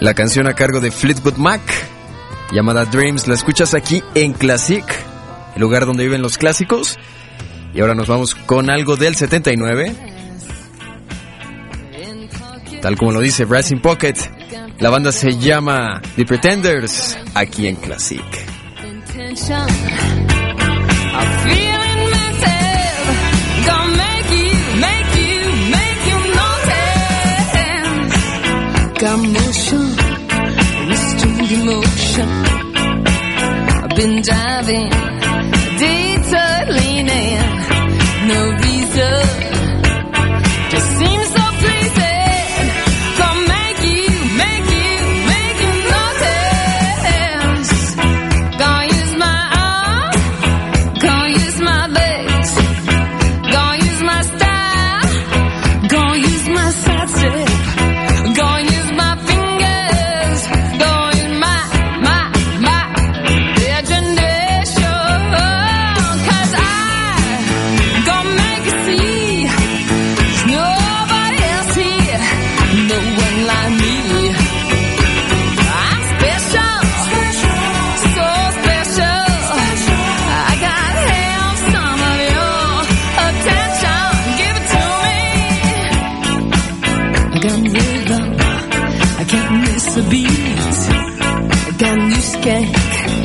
La canción a cargo de Fleetwood Mac, llamada Dreams, la escuchas aquí en Classic, el lugar donde viven los clásicos. Y ahora nos vamos con algo del 79. Tal como lo dice Brass in Pocket, la banda se llama The Pretenders, aquí en Classic. Got motion, restrained emotion. I've been diving, detour leaning, no reason. Just seems so pleasing. Gonna make you notice. Gonna use my arm, gonna use my legs, gonna use my style, gonna use my side step. Gonna use my fingers, gonna use my imagination, 'cause I gonna make you see there's nobody else here, no one like me. I'm special, so special. I gotta have some of your attention, give it to me. I got rhythm, I can't miss a beat. I got new skank,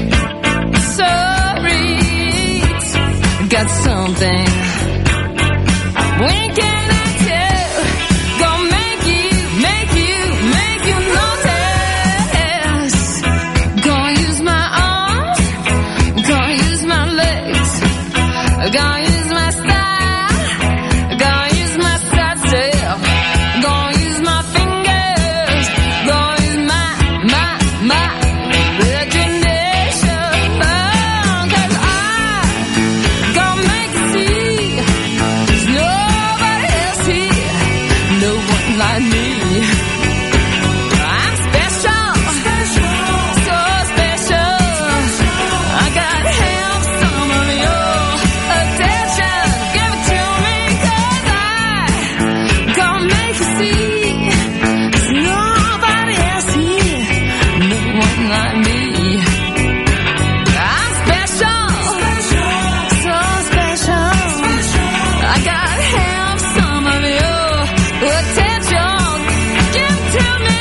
sorry, I got something. When can I tell? Gonna make you notice. Gonna use my arms, gonna use my legs, gonna use my style, gonna use my side step, gonna use my fingers, gonna use my imagination, 'cause I gonna make you see there's nobody else here, no one like me. I'm special, so special. I gotta have some of your attention, give it to me, 'cause I gonna make you see there's nobody else here, no one like me. I'm special, so special. I gotta have some of your attention, give it to me.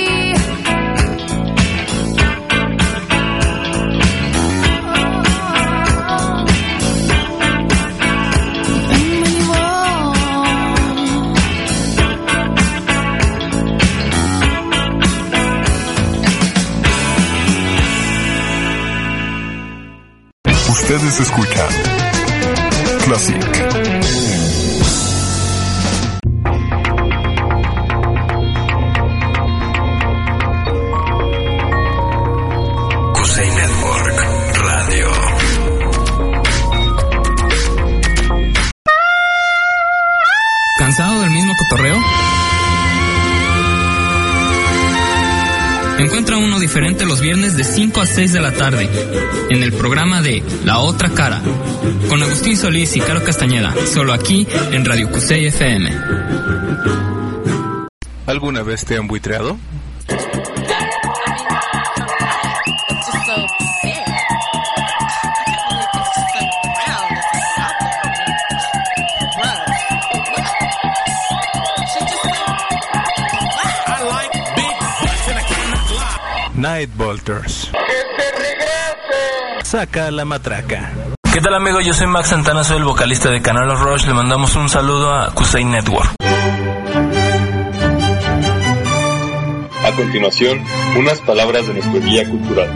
Ustedes escuchan Classic. Kusei Network Radio. ¿Cansado del mismo cotorreo? Encuentra uno diferente los viernes de 5 a 6 de la tarde en el programa de La Otra Cara con Agustín Solís y Caro Castañeda, solo aquí en Radio Kusei FM. ¿Alguna vez te han buitreado? Night Bolters. Saca la matraca. ¿Qué tal, amigo? Yo soy Max Santana, soy el vocalista de Canal of Rush. Le mandamos un saludo a Kusei Network. A continuación, unas palabras de nuestro guía cultural.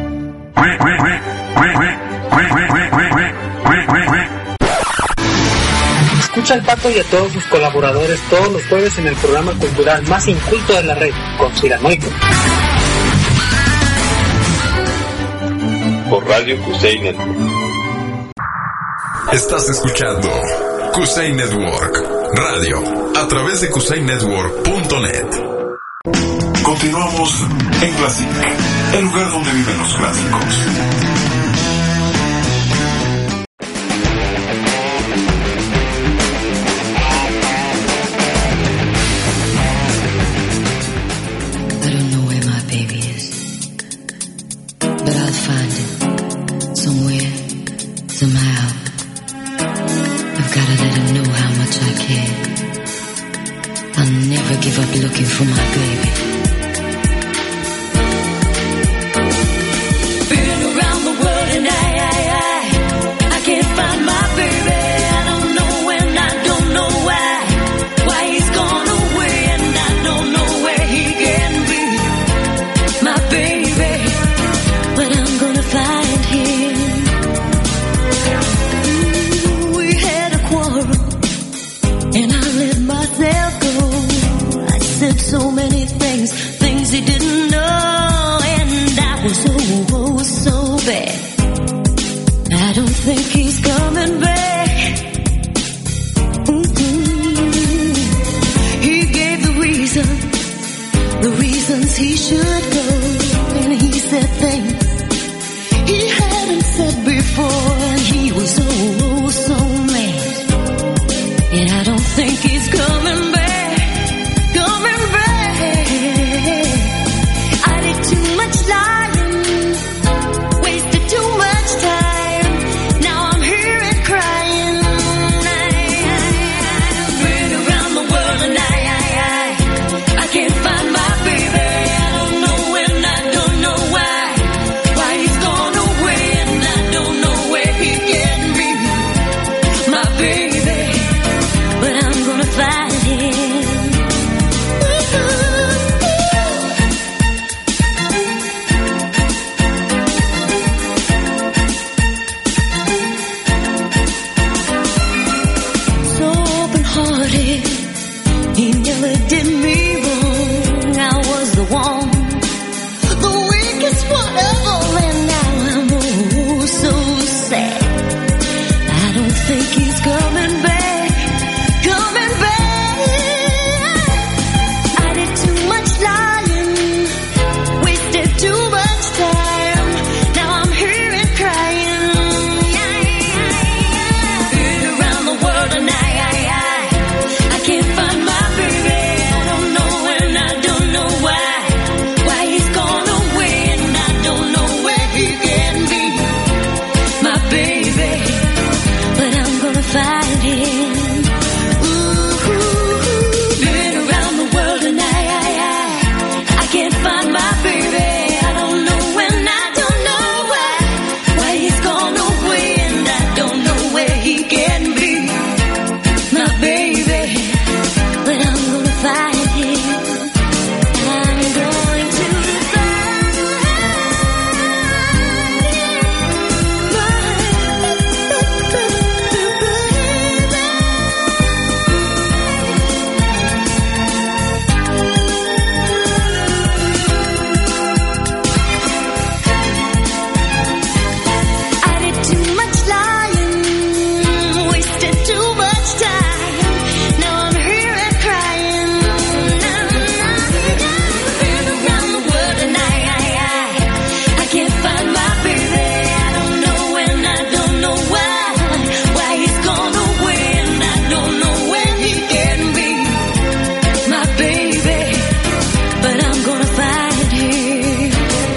Escucha al Pato y a todos sus colaboradores todos los jueves en el programa cultural más inculto de la red, Conspiranoico. Por Radio Kusei Network. Estás escuchando Kusei Network Radio a través de kusainetwork.net. Continuamos en Classic, el lugar donde viven los clásicos. I don't know where my baby I'll never give up looking for my baby. Been around the world and I can't find my baby. I don't know when, I don't know why he's gone away, and I don't know where he can be, my baby. But I'm gonna find him. We had a quarrel, and I let myself go. I said so many things he didn't know, and I was so bad. I don't think he's coming back. He gave the reasons he should go, and he said things he hadn't said before, and he was so mad. And I don't think he's coming back. I did too much lying, wasted too much time. Now I'm here and crying. I've been around the world and I can't find my baby. I don't know when, I don't know why he's gone away, and I don't know where he can be, my baby. But I'm gonna find him. So open-hearted, he never did me wrong. I was the one, the weakest one of all, and now I'm so sad. I don't think he's coming back. I did too much lying, wasted too much time. Now I'm here and crying. Been around the world and I can't find my baby. I don't know when, I don't know why he's gone away, and I don't know where he can be, my baby. But I'm gonna find him. Been around the world and I can't find my baby. I don't know when, I don't know why he's gone away, and I don't know where he can be, my baby. But I'm gonna find him. I'm going to find I did too much lying, wasted too much time. Now I'm here and crying. Been around the world and I can't find my baby. I don't know when, I don't know why he's gone away, and I don't know where he can be, my baby. But I'm gonna find him.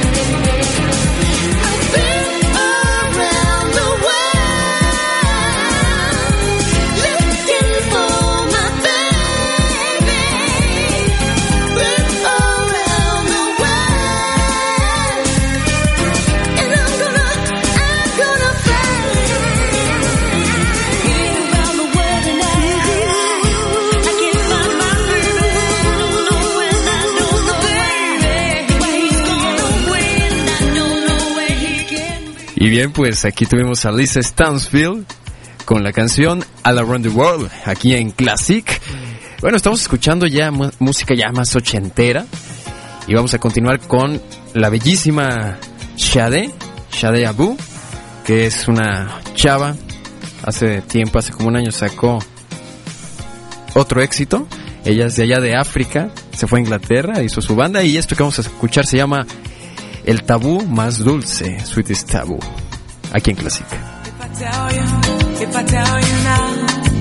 I've been around the world, looking for my baby. Been around the world, and I'm gonna find him. Been around the world and I can't find my baby. I don't know when, I don't know why he's gone away, and I don't know where he can be. Y bien, pues aquí tuvimos a Lisa Stansfield con la canción All Around the World, aquí en Classic. Bueno, estamos escuchando ya música ya más ochentera, y vamos a continuar con la bellísima Sade Abu, que es una chava. Hace tiempo, hace como un año, sacó otro éxito. Ella es de allá de África, se fue a Inglaterra, hizo su banda, y esto que vamos a escuchar se llama El Tabú Más Dulce, Sweetest Taboo, aquí en Classic. If I tell you now,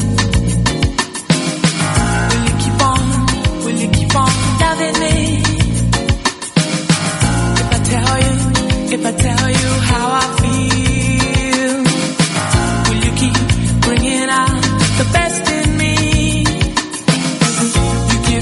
will you keep on loving me? If I tell you how I feel, will you keep bringing out the best in me? You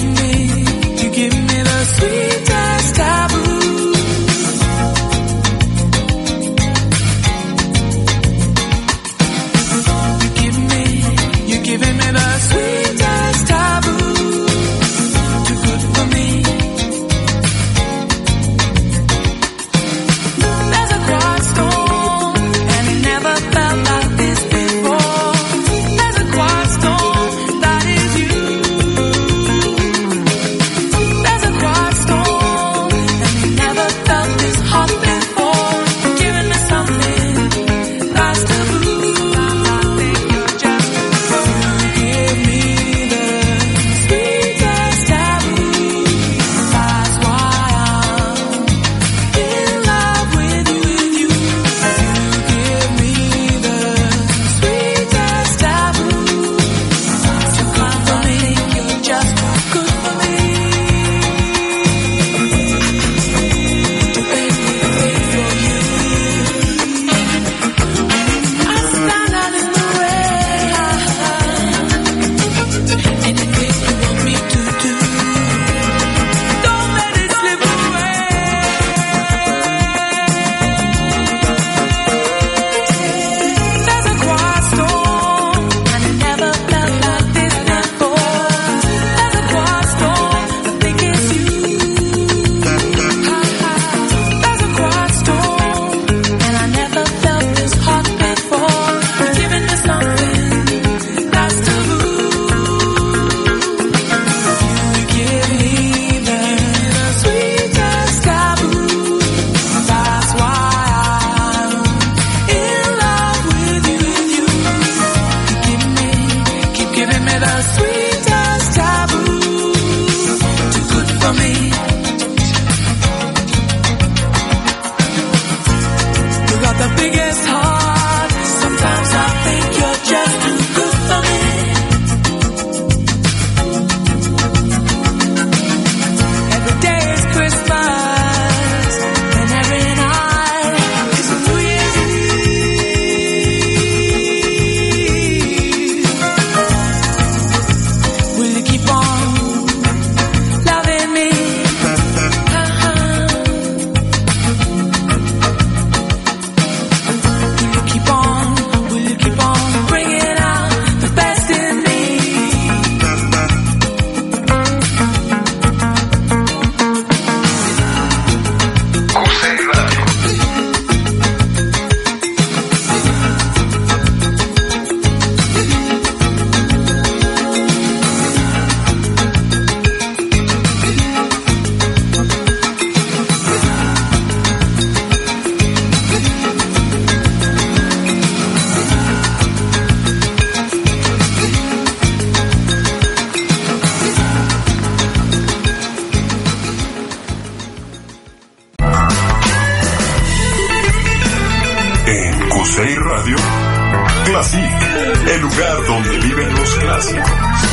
Classic, el lugar donde viven los clásicos.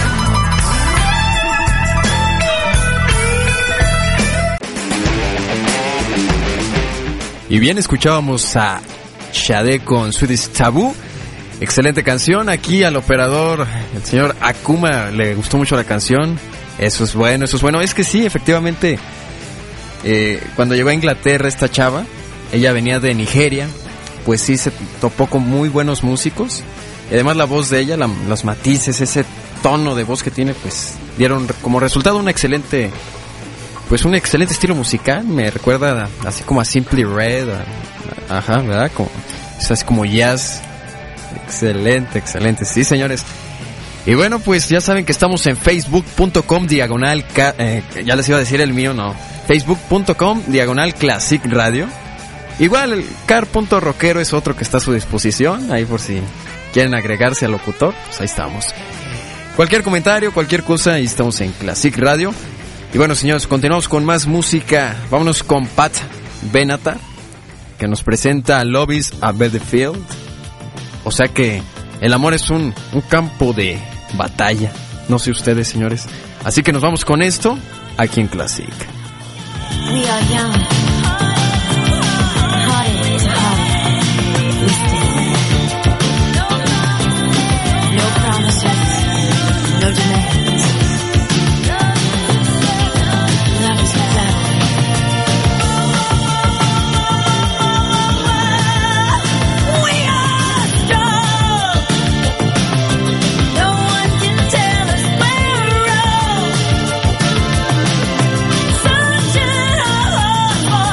Y bien, escuchábamos a Sade con Swedish Taboo. Excelente canción. Aquí al operador, el señor Akuma, le gustó mucho la canción. Eso es bueno, eso es bueno. Es que sí, efectivamente, cuando llegó a Inglaterra esta chava, ella venía de Nigeria, pues sí se topó con muy buenos músicos. Y además la voz de ella, los matices, ese tono de voz que tiene, pues dieron como resultado un excelente estilo musical. Me recuerda así como a Simply Red, ajá, ¿verdad? Como, es así como jazz. Excelente, excelente, sí, señores. Y bueno, pues ya saben que estamos en facebook.com diagonal, ya les iba a decir el mío, no, facebook.com diagonal Classic Radio. Igual el car.rockero es otro que está a su disposición, ahí por si quieren agregarse al locutor, pues ahí estamos. Cualquier comentario, cualquier cosa, ahí estamos en Classic Radio. Y bueno, señores, continuamos con más música. Vámonos con Pat Benatar, que nos presenta Love is a Battlefield. O sea que el amor es un campo de batalla. No sé ustedes, señores. Así que nos vamos con esto aquí en Classic. We are young. Hearted to heart. Listening. No promises. No demands. Love is a battle. Searching all over.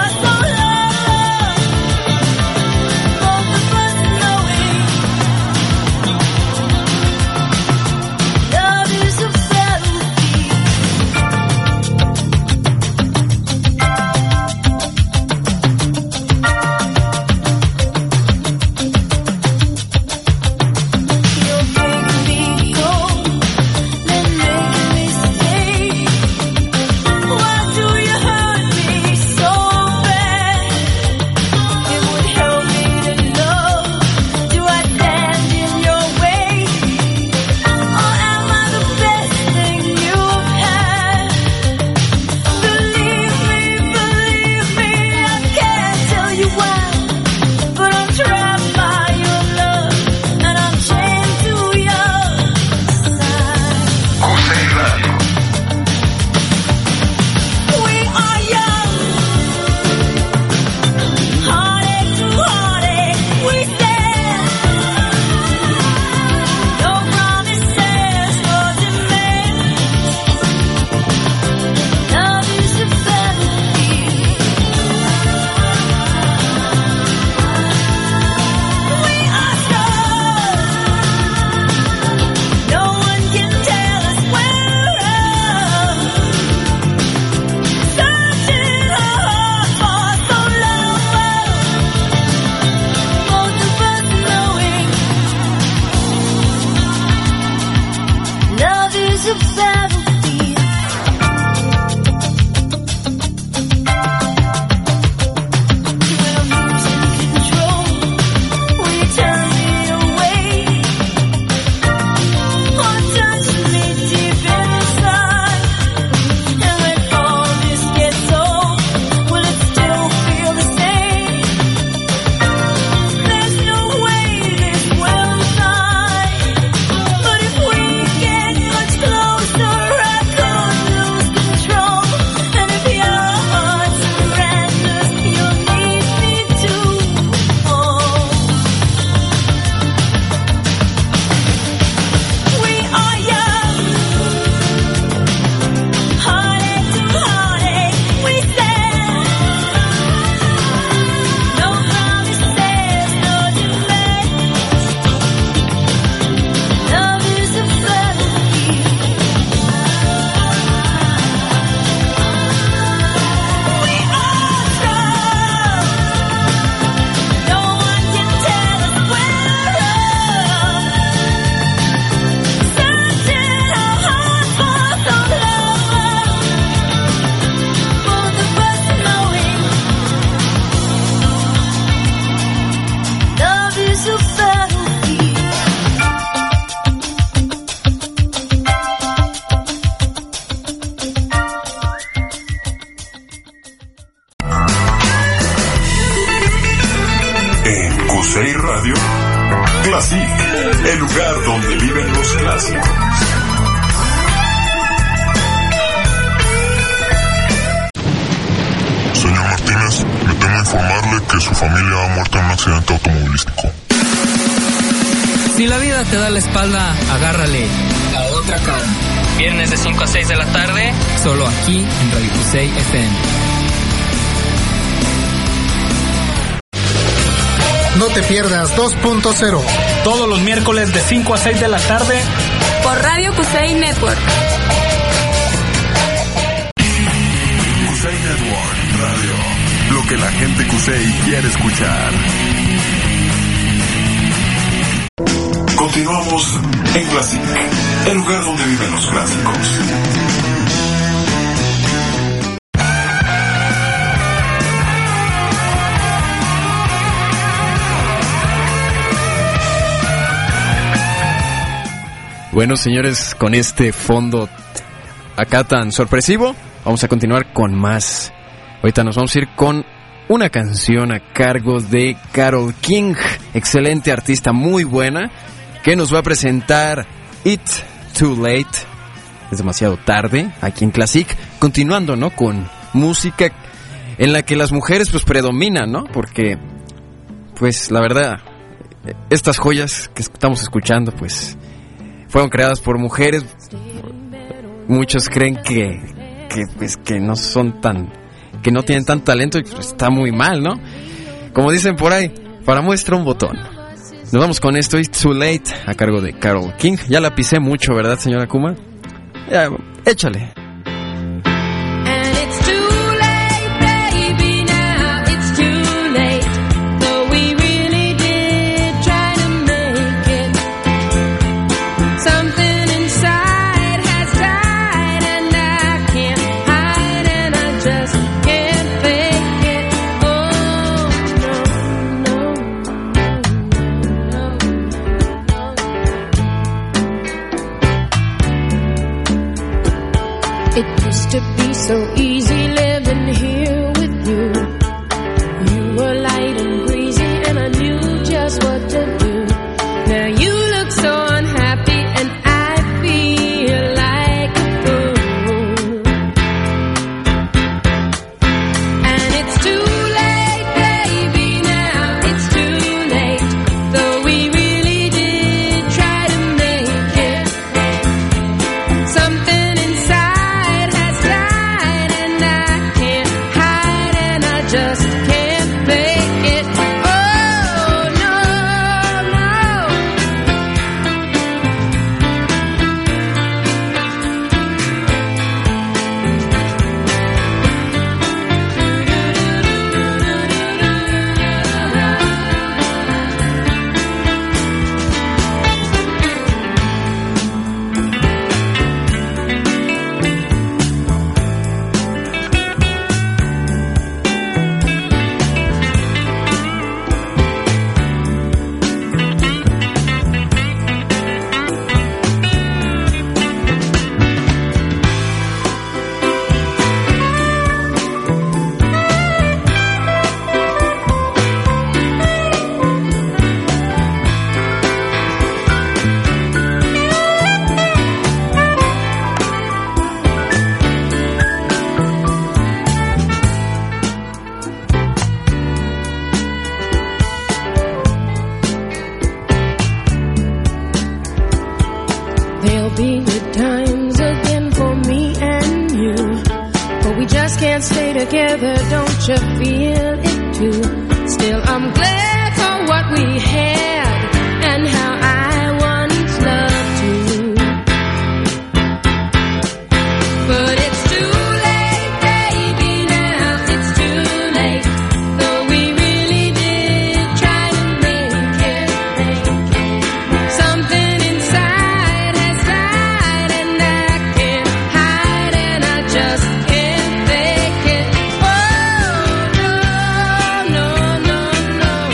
Classic, el lugar donde viven los clásicos. Señor Martínez, me temo informarle que su familia ha muerto en un accidente automovilístico. Si la vida te da la espalda, agárrale la otra cara. Viernes de 5 a 6 de la tarde, solo aquí en Radio Cusey FM. No te pierdas 2.0. Todos los miércoles de 5 a 6 de la tarde por Radio Cusey Network. Cusey Network Radio. Lo que la gente Cusey quiere escuchar. Continuamos en Classic, el lugar donde viven los clásicos. Bueno, señores, con este fondo acá tan sorpresivo, vamos a continuar con más. Ahorita nos vamos a ir con una canción a cargo de Carole King, excelente artista, muy buena, que nos va a presentar It's Too Late, es demasiado tarde, aquí en Classic, continuando, ¿no?, con música en la que las mujeres pues predominan, ¿no?, porque pues la verdad, estas joyas que estamos escuchando pues fueron creadas por mujeres. Muchos creen que no son tan, que no tienen tanto talento, y pues está muy mal, ¿no? Como dicen por ahí, para muestra un botón. Nos vamos con esto, It's Too Late, a cargo de Carole King. Ya la pisé mucho, ¿verdad, señora Kuma? Ya, échale. It used to be so easy living here with you. You were light and breezy and I knew just what to do. Now you look so unhappy and I feel like a fool. And it's too late, baby, now it's too late. Though we really did try to make it. Something just can't fake it. Oh, no, no. There'll be good times again for me and you, but we just can't stay together, don't you feel it too? Still I'm glad for what we had and how I once loved you. But it's too late, baby, now it's too late. Though we really did try to make it. Something inside has died and I can't hide and I just can't fake it. Oh, no, no, no, no.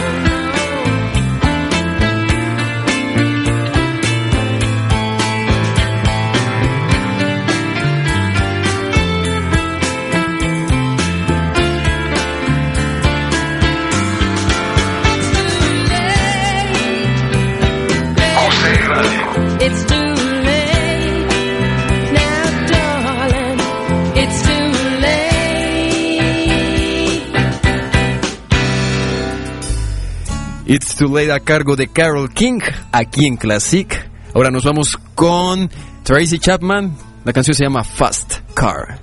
It's Too Late a cargo de Carole King, aquí en Classic. Ahora nos vamos con Tracy Chapman. La canción se llama Fast Car.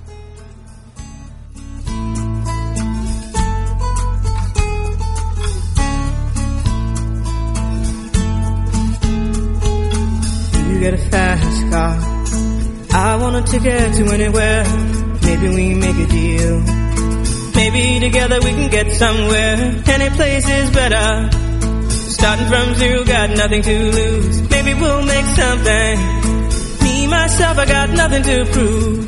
You get a fast car, I want a ticket to anywhere. Maybe we make a deal. Maybe together we can get somewhere. Any place is better. Starting from zero, got nothing to lose. Maybe we'll make something. Me, myself, I got nothing to prove.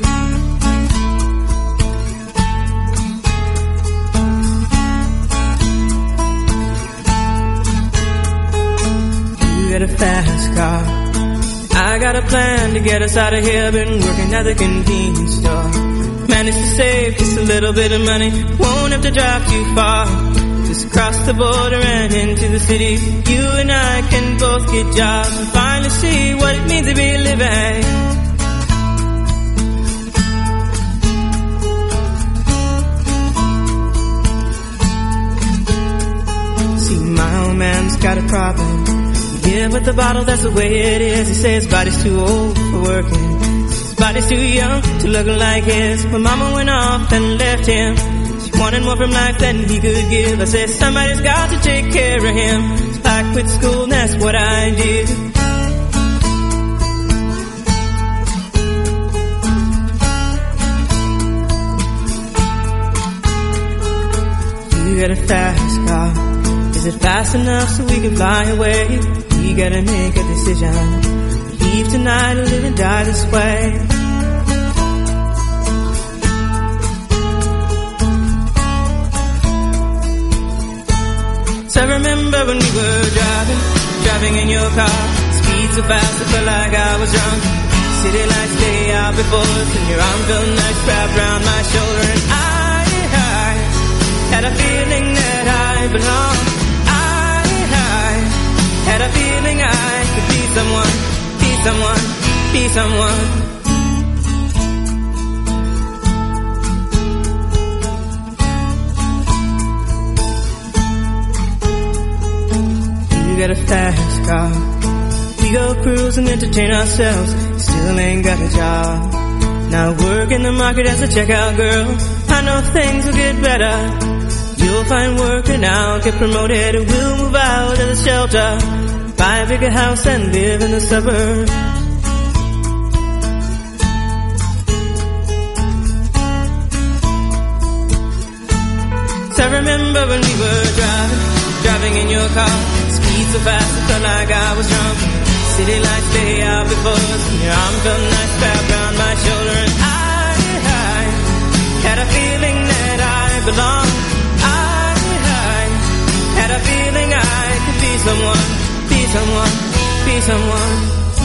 You got a fast car, I got a plan to get us out of here. Been working at the convenience store. Managed to save just a little bit of money. Won't have to drive too far. Just cross the border and into the city. You and I can both get jobs and finally see what it means to be living. See, my old man's got a problem. Yeah, but the bottle, that's the way it is. He says his body's too old for working. His body's too young to look like his. But mama went off and left him. She wanted more from life than he could give. I said, somebody's got to take care of him. So I quit school and that's what I did. You got a fast car. Is it fast enough so we can fly away? We gotta make a decision. Leave tonight or live and die this way. So I remember when we were driving in your car. Speed so fast I felt like I was drunk. City lights day out before us and your arm felt nice wrapped around my shoulder. And I had a feeling that I belonged. Had a feeling I could be someone, be someone, be someone. You got a fast car. We go cruise and entertain ourselves. Still ain't got a job. Now work in the market as a checkout girl. I know things will get better. You'll find work and I'll get promoted. We'll move out of the shelter, buy a bigger house and live in the suburbs. So I remember when we were driving in your car. Speed so fast I felt like I was drunk. City lights lay out before us and your arm felt nice wrapped around my shoulder. And I had a feeling that I belonged. Had a feeling I could be someone, be someone, be someone.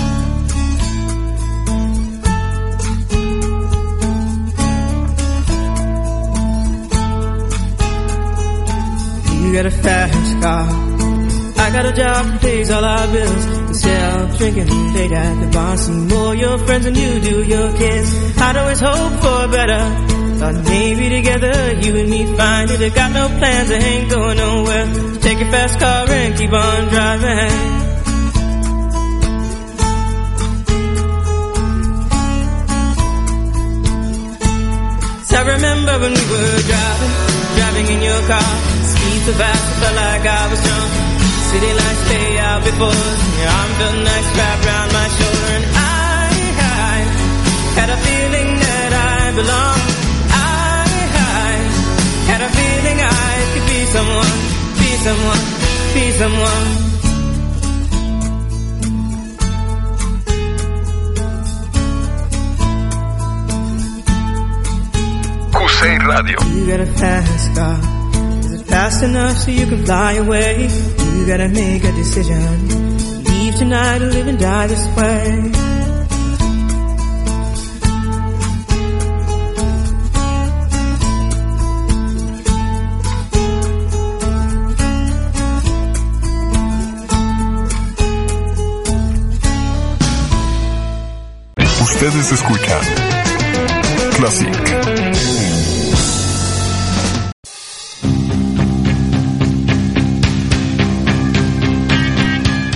You got a fast car. I got a job that pays all our bills. Instead of drinking late at the bar, see more your friends than you do your kids. I'd always hope for better. Thought maybe together you and me find it. I got no plans, I ain't going nowhere. So take your fast car and keep on driving. So I remember when we were driving in your car. Speed so fast I felt like I was drunk. City lights lay out before us. Your arm felt nice wrapped around my shoulder. And I had a feeling that I belonged. Had a feeling I could be someone, be someone, be someone. Cusey Radio. You got a fast car. Is it fast enough so you can fly away? You gotta make a decision. Leave tonight or live and die this way. Ustedes escuchan Classic.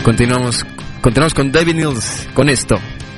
Continuamos con David Mills con esto.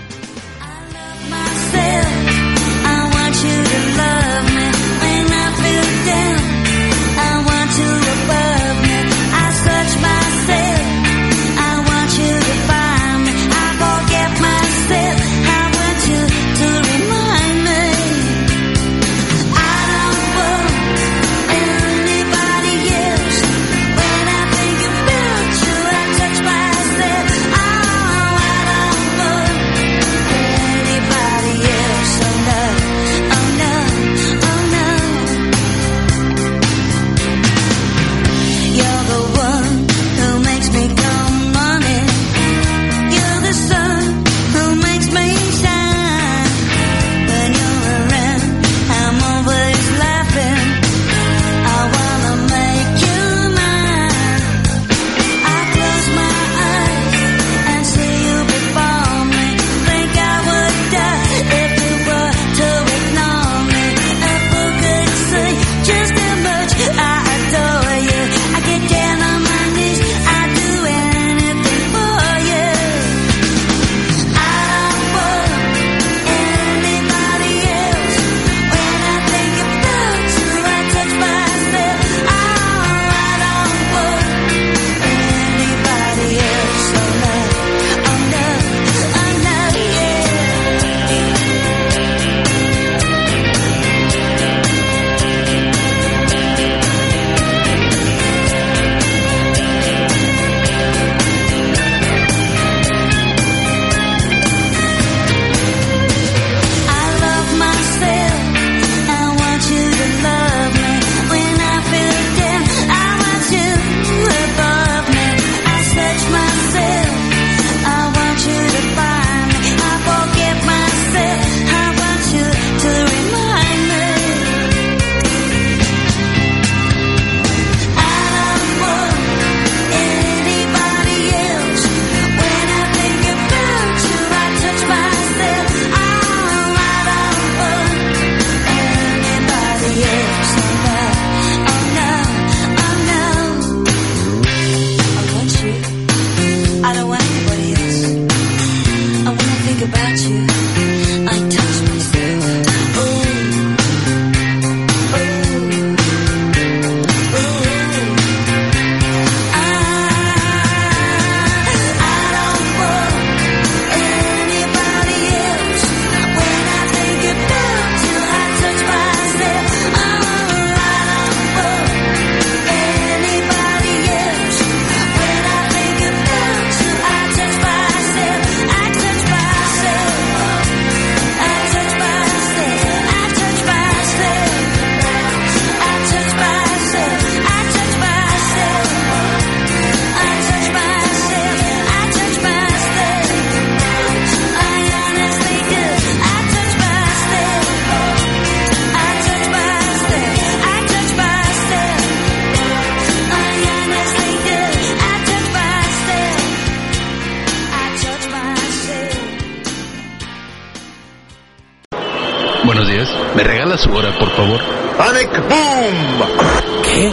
Buenos días. ¿Me regala su hora, por favor? Panic Boom. ¿Qué?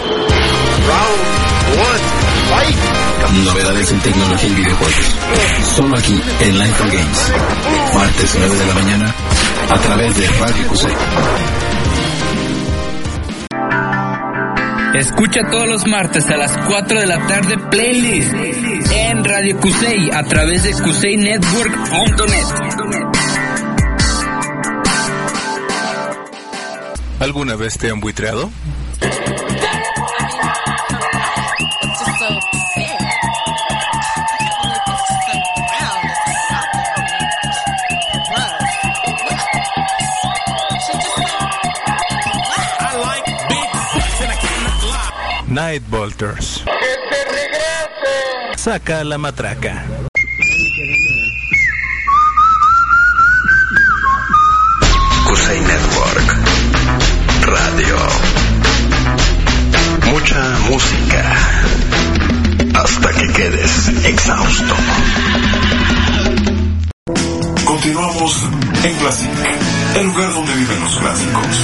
Round 1. Fight. Novedades en tecnología y videojuegos. Solo aquí en Life for Games. Martes 9 de la mañana a través de Radio Cusey. Escucha todos los martes a las 4 de la tarde Playlist en Radio Cusey a través de cuseynetwork.net. ¿Alguna vez te han buitreado? Night Bolters. Saca la matraca. Cusey Network Radio. Mucha música hasta que quedes exhausto. Continuamos en Classic, el lugar donde viven los clásicos.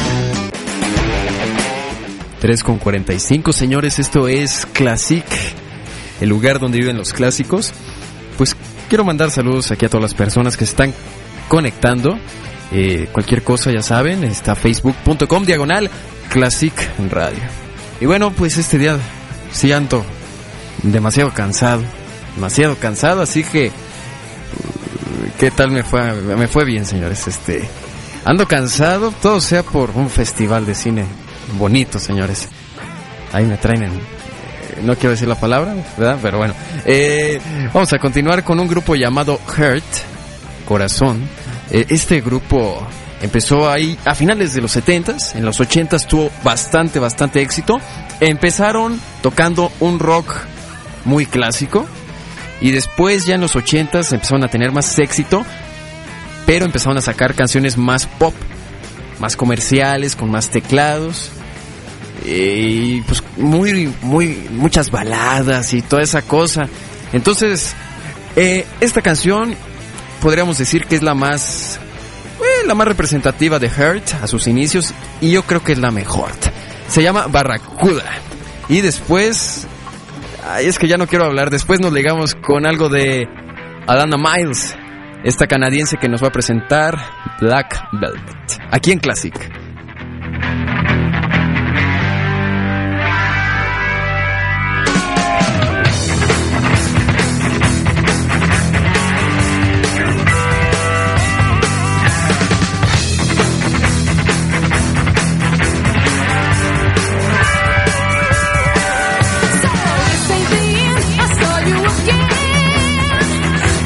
3:45, señores, esto es Classic el lugar donde viven los clásicos. Pues quiero mandar saludos aquí a todas las personas que se están conectando. Cualquier cosa ya saben, está facebook.com/Classic Radio. Y bueno, pues este día sí ando demasiado cansado, así que ¿qué tal me fue? Me fue bien, señores. Ando cansado, todo sea por un festival de cine bonito, señores. Ahí me traen no quiero decir la palabra, ¿verdad? Pero bueno, vamos a continuar con un grupo llamado Heart, Corazón. Este grupo empezó ahí a finales de los 70s, en los 80s tuvo bastante éxito. Empezaron tocando un rock muy clásico y después ya en los 80s empezaron a tener más éxito, pero empezaron a sacar canciones más pop, más comerciales, con más teclados y pues muchas baladas y toda esa cosa. Entonces esta canción podríamos decir que es la más representativa de Heart a sus inicios, y yo creo que es la mejor. Se llama Barracuda. Y después, es que ya no quiero hablar, después nos ligamos con algo de Alana Miles, esta canadiense que nos va a presentar Black Velvet, aquí en Classic.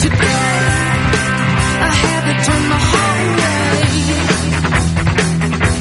Turn my heart away.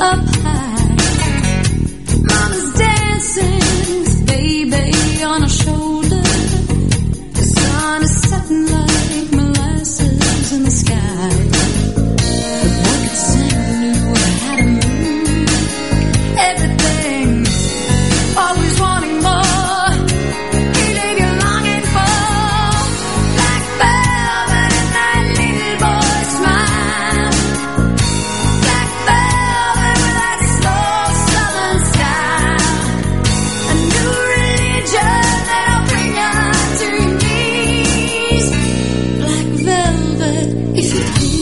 up high. Mama's dancing with baby on her shoulder. The sun is setting like molasses in the sky. The blanket sang knew how to move everything. Always wanting more. Feeling you're longing for. Black velvet and that little boy smile. Black velvet with that slow southern style. A new religion that'll bring you to your knees. Black velvet, if you please.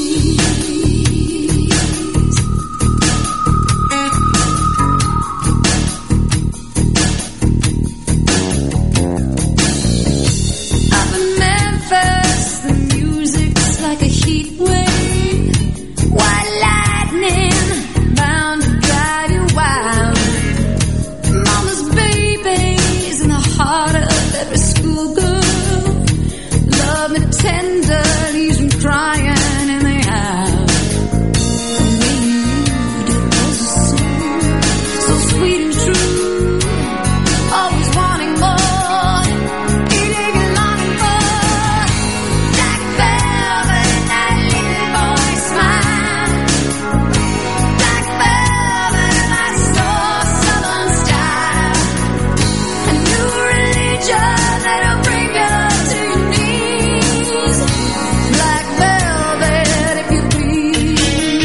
Up in Memphis, the music's like a heat wave. White lightning, bound to drive you wild. Mama's baby's in the heart of every schoolgirl. Love me tender, leaves me crying in the aisle. The way you did was a song, so sweet and true. Always wanting more, feeling and longing for. Black velvet and that little boy smile. Black velvet and that slow southern style. A new religion that'll bring you to your knees. Black velvet, if you please.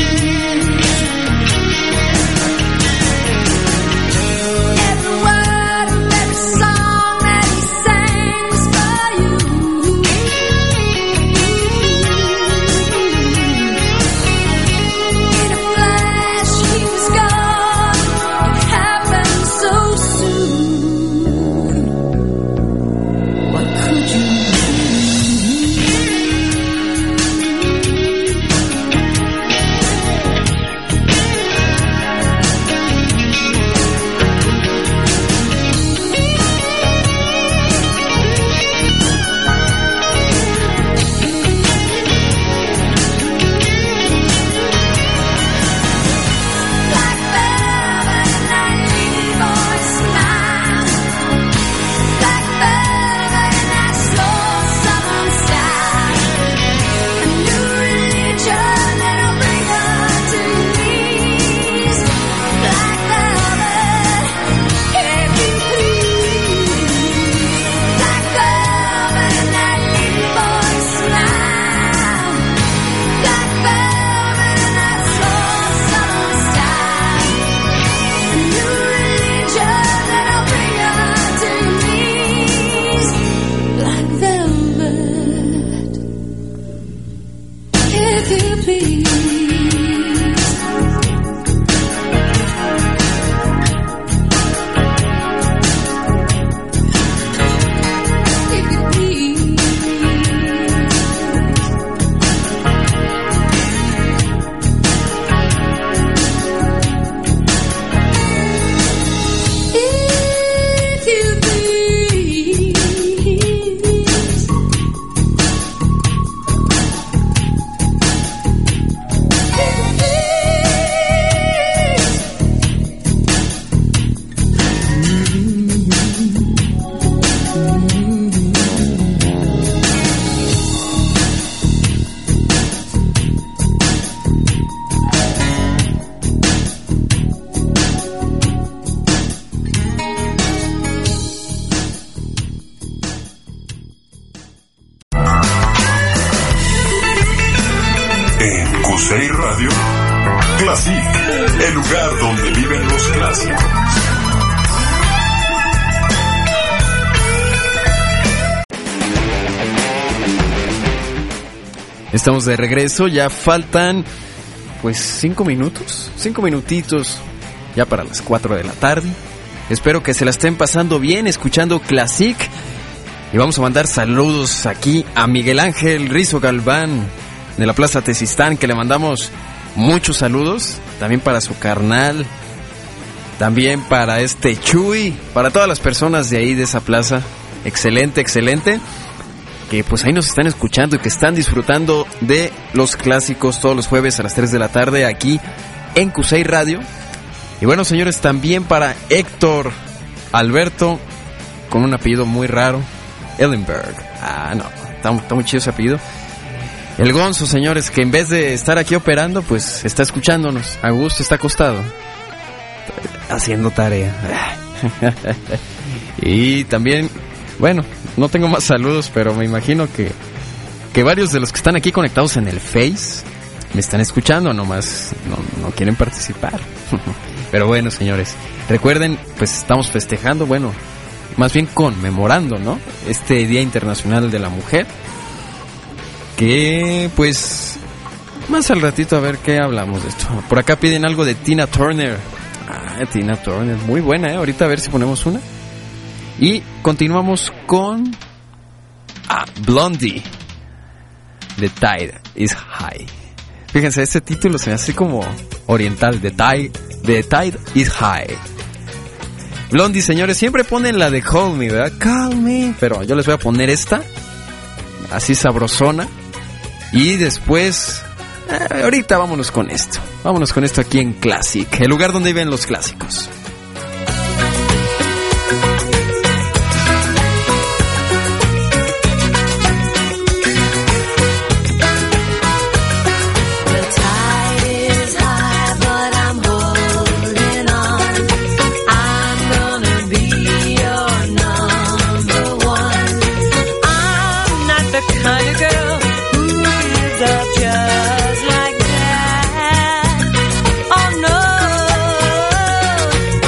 Every word of every song that he sang was for you. In a flash, he was gone. It happened so soon. What could you Black velvet and that little boy smile. Black velvet and that slow southern style. A new religion that'll bring you to your knees. Black velvet, if you please. Black velvet and that little boy smile. Black velvet and that slow southern style. A new religion that'll bring you to your knees. Black velvet, if you please. If you please. If you please. En Cusey Radio, Classic, el lugar donde viven los clásicos. Estamos de regreso, ya faltan pues 5 minutos, 5 minutitos ya para las 4 de la tarde. Espero que se la estén pasando bien escuchando Classic. Y vamos a mandar saludos aquí a Miguel Ángel Rizo Galván de la Plaza Tezistán, que le mandamos muchos saludos. También para su carnal, también para Chuy, para todas las personas de ahí de esa plaza. Excelente, excelente. Que pues ahí nos están escuchando y que están disfrutando de los clásicos todos los jueves a las 3 de la tarde aquí en Cusey Radio. Y bueno, señores, también para Héctor Alberto, con un apellido muy raro, Ellenberg. No, está muy chido ese apellido. El Gonzo, señores, que en vez de estar aquí operando, pues está escuchándonos. A gusto, está acostado, haciendo tarea. Y también, bueno, no tengo más saludos, pero me imagino que varios de los que están aquí conectados en el Face me están escuchando, nomás no quieren participar. Pero bueno, señores, recuerden, pues estamos festejando, bueno, más bien conmemorando, ¿no? Este Día Internacional de la Mujer, que pues más al ratito a ver qué hablamos de esto. Por acá piden algo de Tina Turner. Tina Turner, muy buena, ahorita a ver si ponemos una. Y continuamos con Blondie, The Tide is High. Fíjense, este título se me hace como oriental. The Tide is High. Blondie, señores, siempre ponen la de Call Me, ¿verdad? Call Me. Pero yo les voy a poner esta, así sabrosona. Y después, ahorita vámonos con esto. Vámonos con esto aquí en Classic, el lugar donde viven los clásicos. Just like that. Oh no.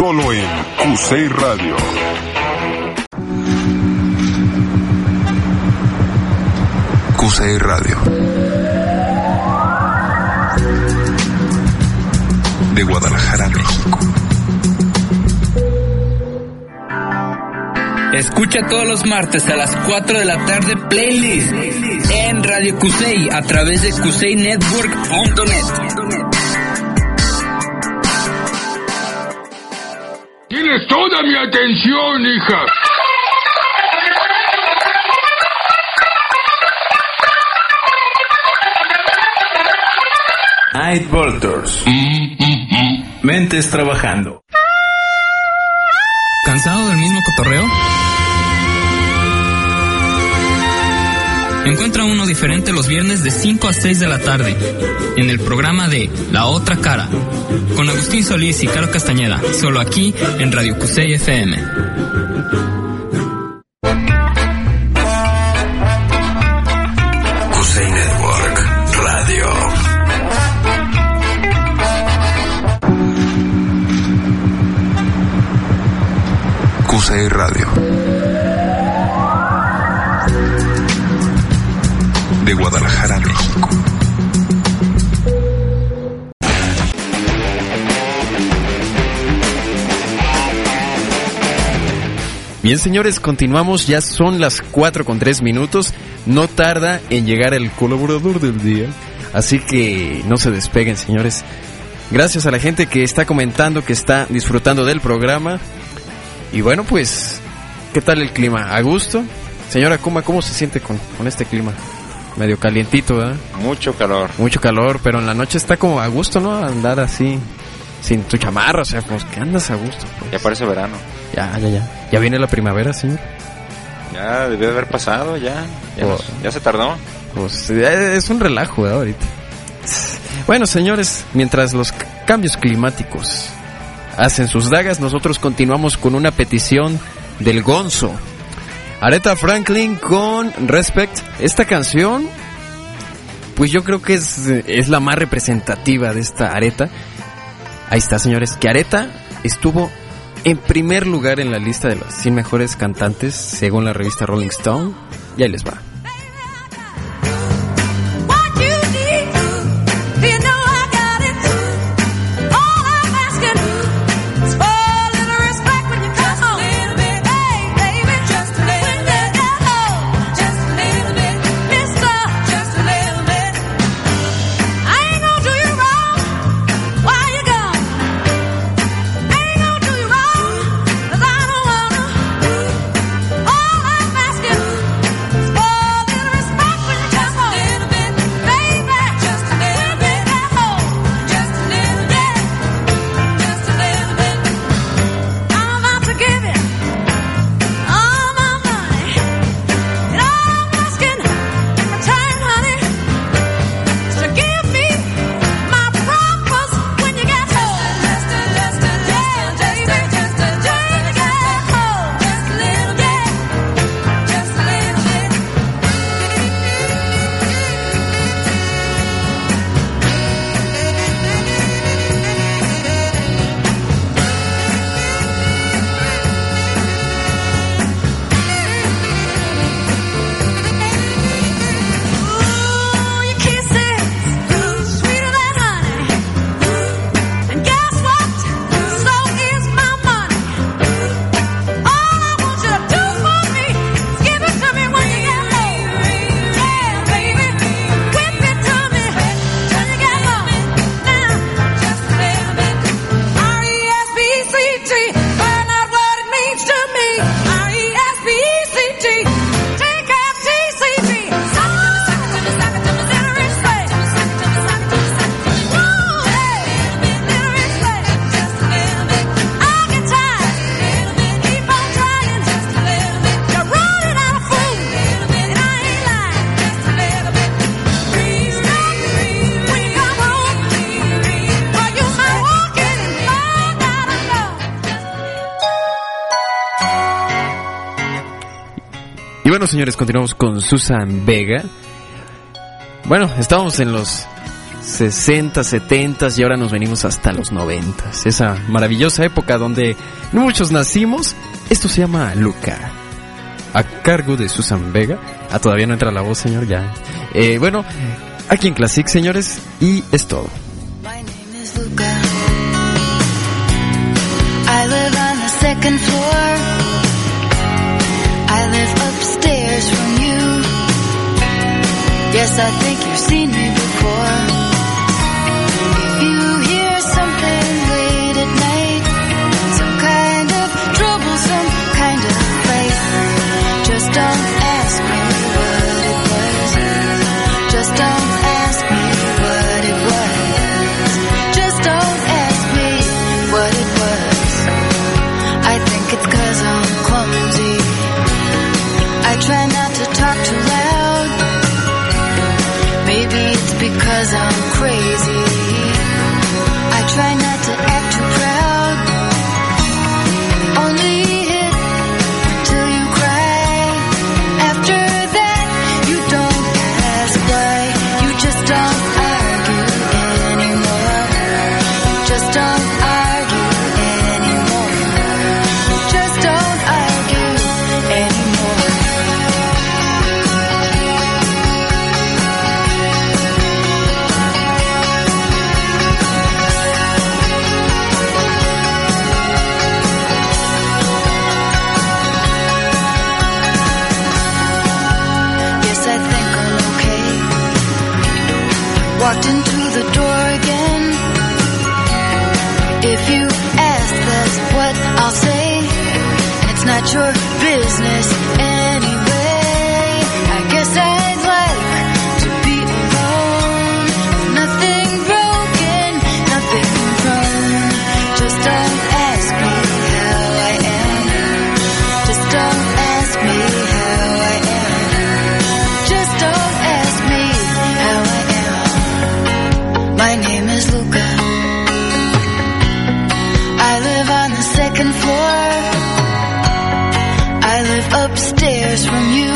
Solo en Cusey Radio. Cusey Radio. De Guadalajara, México. Escucha todos los martes a las 4 de la tarde Playlist en Radio Cusey a través de cuseynetwork.net. Tienes toda mi atención, hija. Night Voltors. Mentes trabajando. ¿Cansado del mismo cotorreo? Encuentra uno diferente los viernes de 5 a 6 de la tarde en el programa de La Otra Cara con Agustín Solís y Caro Castañeda, solo aquí en Radio Cusey FM. Cusey Network Radio. Cusey Radio. De Guadalajara, México. Bien, señores, continuamos. Ya son las 4:03. No tarda en llegar el colaborador del día. Así que no se despeguen, señores. Gracias a la gente que está comentando, que está disfrutando del programa. Y bueno, pues, ¿qué tal el clima? ¿A gusto? Señora Kuma, ¿cómo se siente con este clima? Medio calientito, ¿verdad? Mucho calor. Mucho calor, pero en la noche está como a gusto, ¿no? Andar así, sin tu chamarra, o sea, pues que andas a gusto. Pues. Ya parece verano. Ya viene la primavera, señor. Ya debió de haber pasado, ya se tardó. Pues es un relajo, ¿verdad? Ahorita. Bueno, señores, mientras los cambios climáticos hacen sus dagas, nosotros continuamos con una petición del Gonzo. Aretha Franklin con Respect. Esta canción, pues yo creo que es la más representativa de esta Aretha. Ahí está, señores, que Aretha estuvo en primer lugar en la lista de las 100 mejores cantantes según la revista Rolling Stone. Y ahí les va. Bueno, señores, continuamos con Susan Vega. Bueno, estábamos en los 60, 70 y ahora nos venimos hasta los 90. Esa maravillosa época donde muchos nacimos. Esto se llama Luca, a cargo de Susan Vega. Todavía no entra la voz, señor, ya. Bueno, aquí en Classic, señores, y es todo. Luca. I live on the second floor. I live upstairs from you. Yes, I think you've seen me before. If you hear something late at night, some kind of trouble, some kind of fight, just don't ask me what it was. Just don't ask me what it was. Just don't ask me what it was. I think it's 'cause I'm clumsy. I try not to talk too loud. Maybe it's because I'm crazy. I try not to act too proud. Only hit till you cry. After that, you don't ask why. You just don't argue anymore. Just don't argue anymore. Just don't argue anymore. Walked into the door again. If you ask, that's what I'll say. It's not your business anyway. I guess I'd like to be alone. Nothing broken, nothing wrong. Just don't ask me how I am. Just don't ask me how I am. Just don't ask me how I am. My name is Luca. I live on the second floor. I live upstairs from you.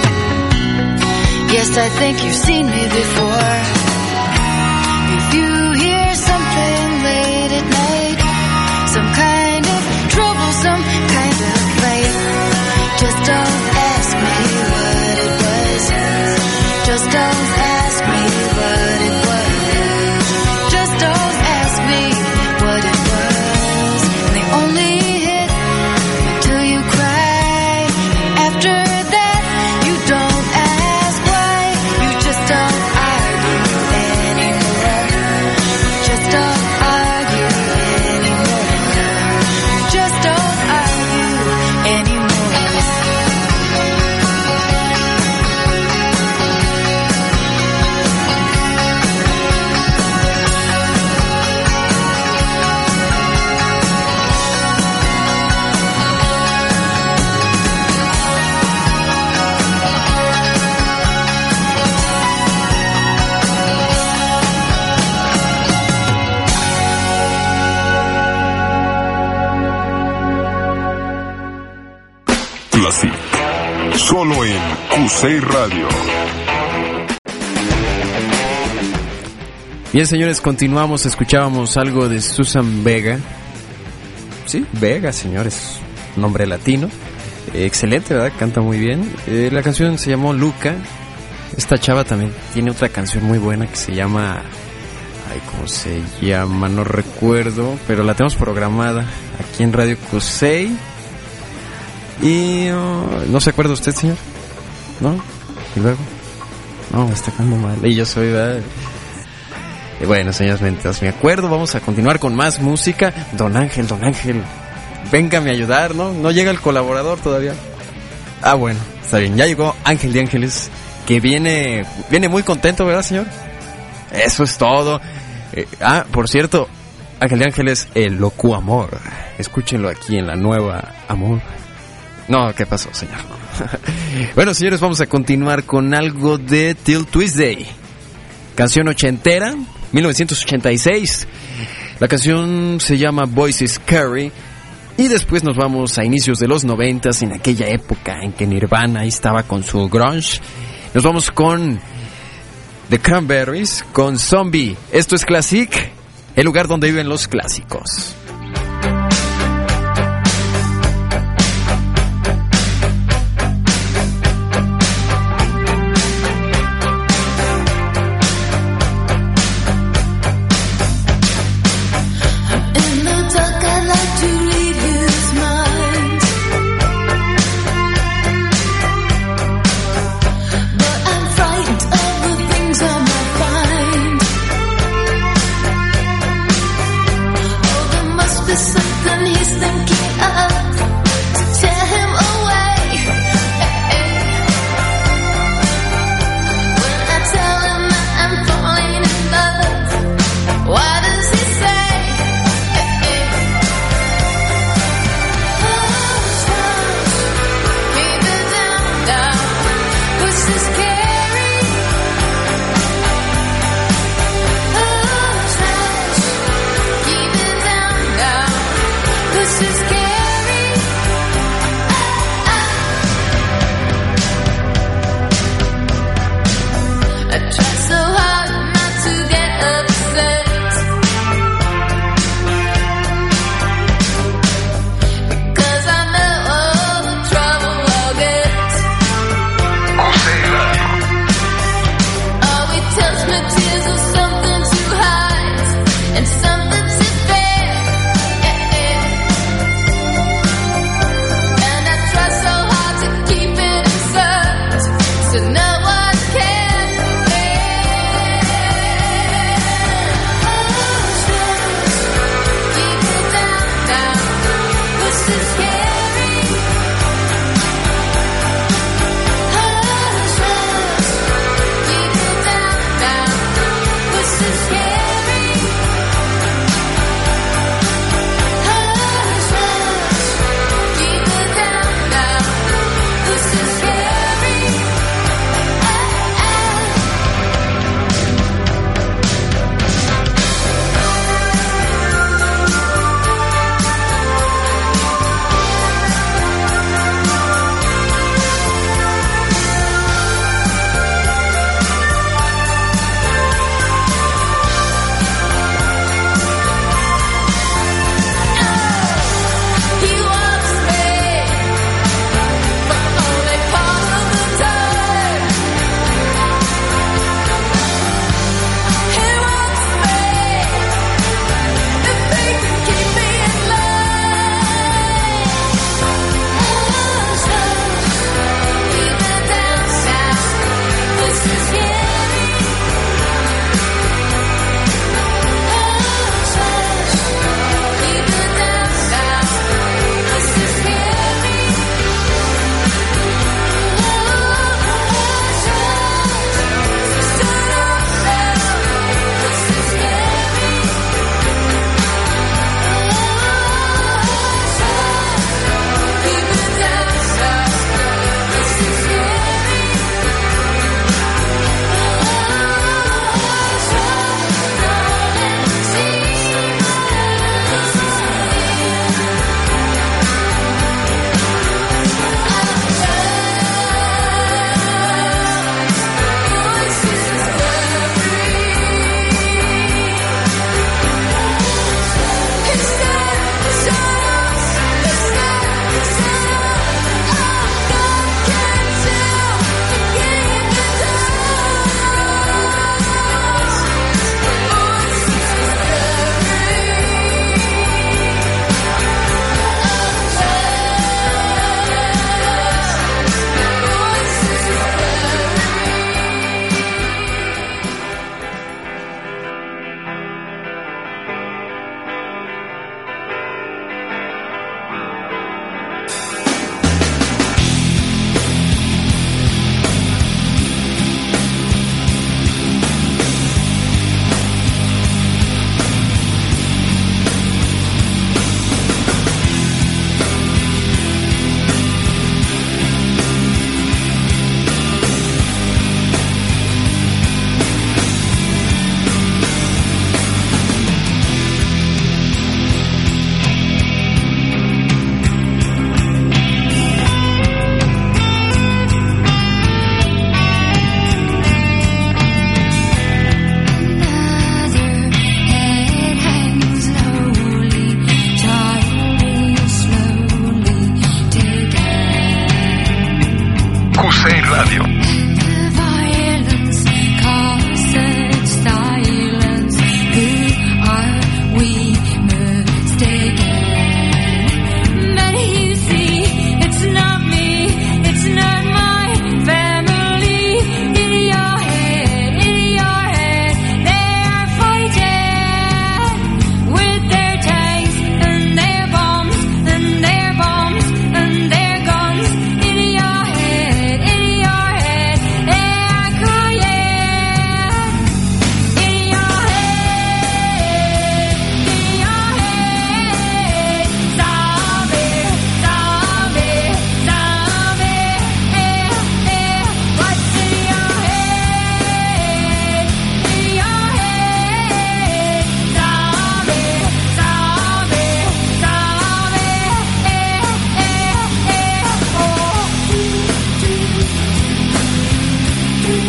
Yes, I think you've seen me before. If you hear something late at night, some kind of trouble, some kind of fight, just don't ask me what it was. Just don't ask me what it was. Just don't ask me what it was. They only hit till you cry. After that, you don't ask why. You just don't argue anymore. Just don't argue anymore. Just don't argue anymore. Classic. Solo en Q6 Radio. Bien, señores, continuamos. Escuchábamos algo de Susan Vega. Sí, Vega, señores, nombre latino. Excelente, ¿verdad? Canta muy bien. La canción se llamó Luca. Esta chava también tiene otra canción muy buena que se llama... Ay, ¿cómo se llama? No recuerdo, pero la tenemos programada aquí en Radio Q6. Y... ¿no se acuerda usted, señor? ¿No? ¿Y luego? No, me está quedando mal. Y yo soy... ¿verdad? Y bueno, señores, mientras me acuerdo, vamos a continuar con más música. Don Ángel, véngame a ayudar, ¿no? No llega el colaborador todavía. Ah, bueno, está bien. Ya llegó Ángel de Ángeles, que viene muy contento, ¿verdad, señor? Eso es todo. Por cierto, Ángel de Ángeles, el loco amor. Escúchenlo aquí en la nueva Amor. No, ¿qué pasó, señor? Bueno, señores, vamos a continuar con algo de Till Tuesday. Canción ochentera, 1986. La canción se llama Voice is Scary. Y después nos vamos a inicios de los 90s, en aquella época en que Nirvana estaba con su grunge. Nos vamos con The Cranberries con Zombie. Esto es Classic, el lugar donde viven los clásicos. The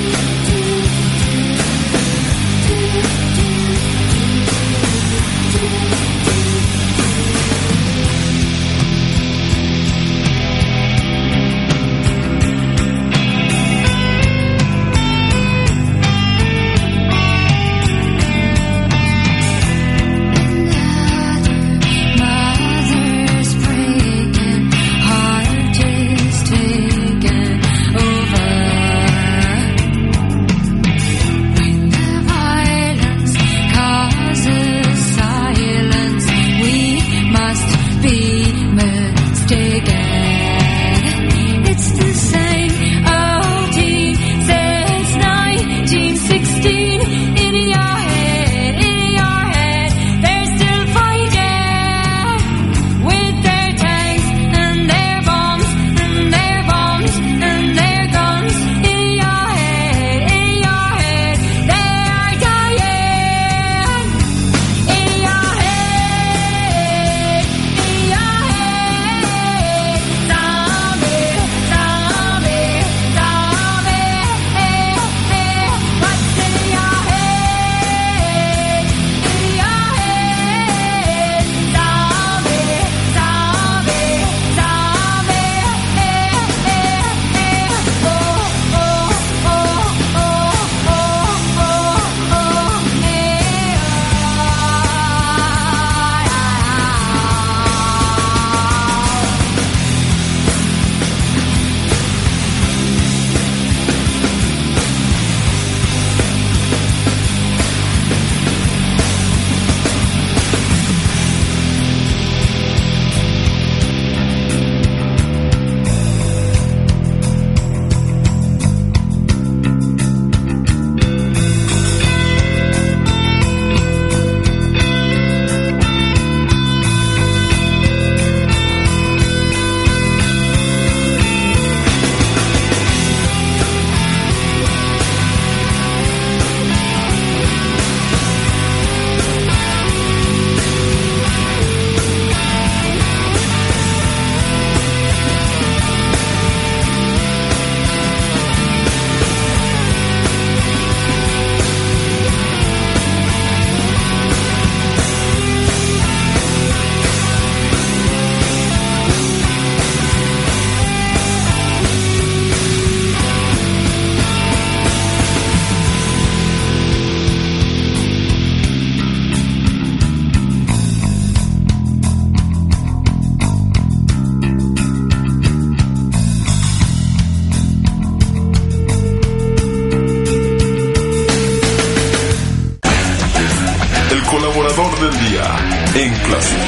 colaborador del día en Classic.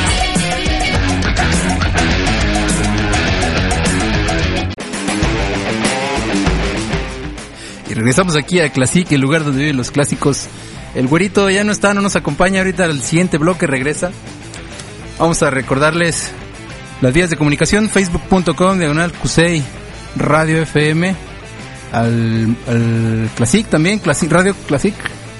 Y regresamos aquí a Classic, el lugar donde viven los clásicos. El güerito ya no está, no nos acompaña ahorita. Al siguiente bloque regresa. Vamos a recordarles las vías de comunicación: facebook.com/Cusey Radio FM, al Classic también, Classic Radio Classic.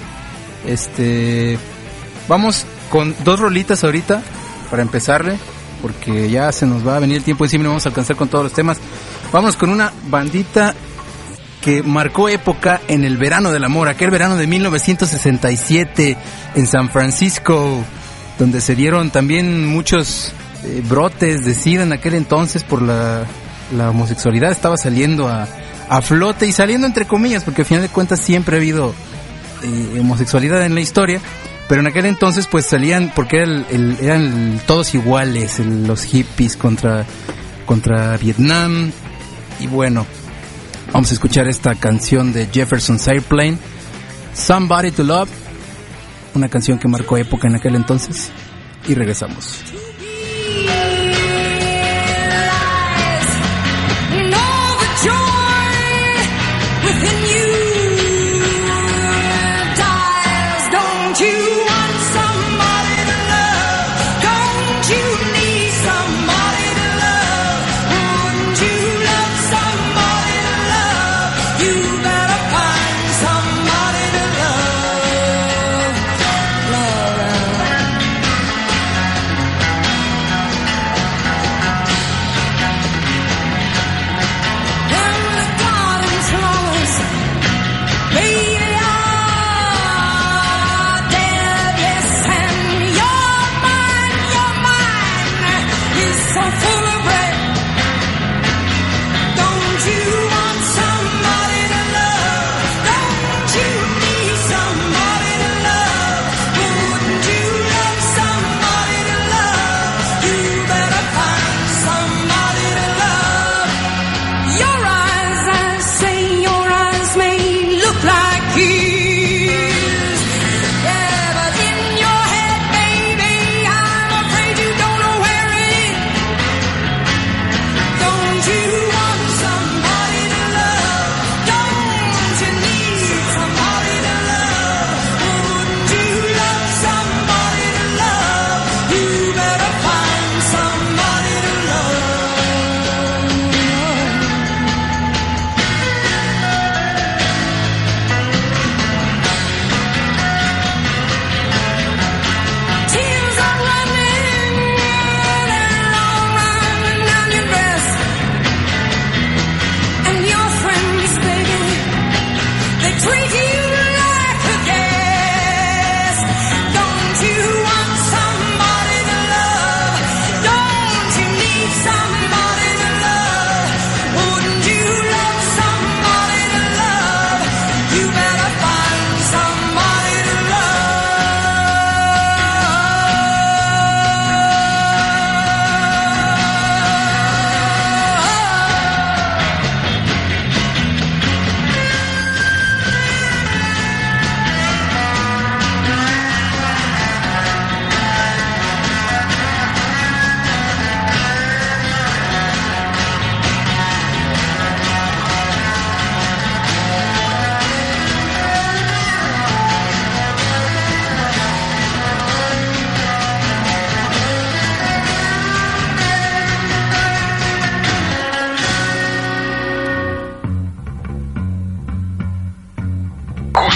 Vamos con dos rolitas ahorita para empezarle, porque ya se nos va a venir el tiempo encima y no vamos a alcanzar con todos los temas. Vamos con una bandita que marcó época en el verano del amor, aquel verano de 1967 en San Francisco, donde se dieron también muchos brotes de SIDA en aquel entonces por la homosexualidad. Estaba saliendo a flote, y saliendo entre comillas, porque al final de cuentas siempre ha habido homosexualidad en la historia, pero en aquel entonces pues salían porque eran todos iguales, los hippies contra Vietnam. Y bueno, vamos a escuchar esta canción de Jefferson's Airplane, Somebody to Love, una canción que marcó época en aquel entonces, y regresamos.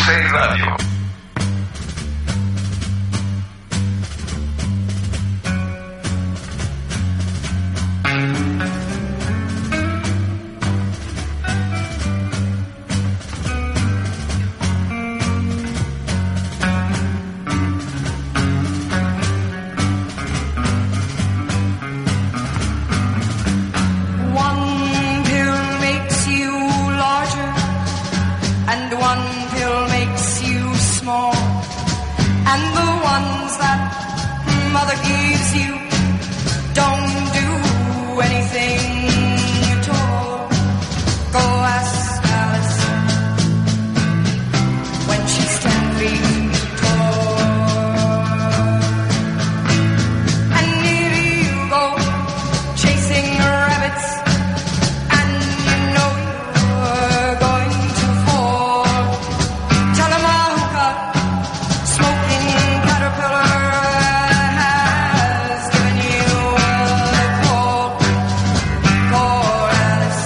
Cusey Radio. One pill makes you larger, and one pill makes you small. And the ones that mother gives you don't do anything at all. Go ask Alice when she's 10 feet tall. And if you go chasing rabbits, and you know you're going to fall, tell 'em a hookah smoking caterpillar has given you a call. Call Alice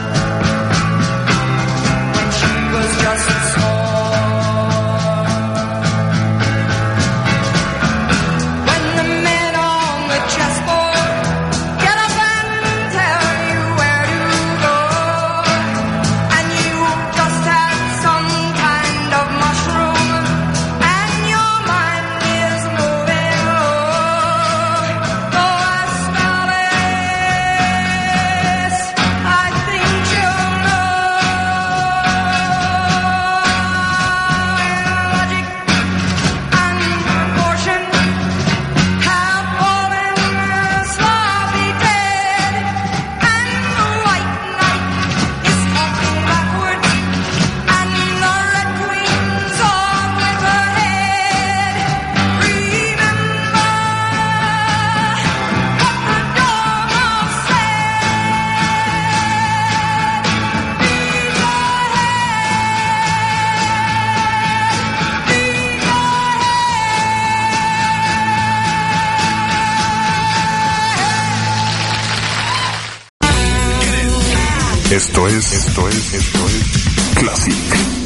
when she was just small. When the men on the chessboard get up and tell you where to go, and you just had some kind of mushroom, and your mind is moving low, go ask Alice, I think you'll know. Logic and proportion have fallen sloppy dead, and the white knight is talking backwards, and the red queen's off with her head. Remember what the dormouse Esto es Classic.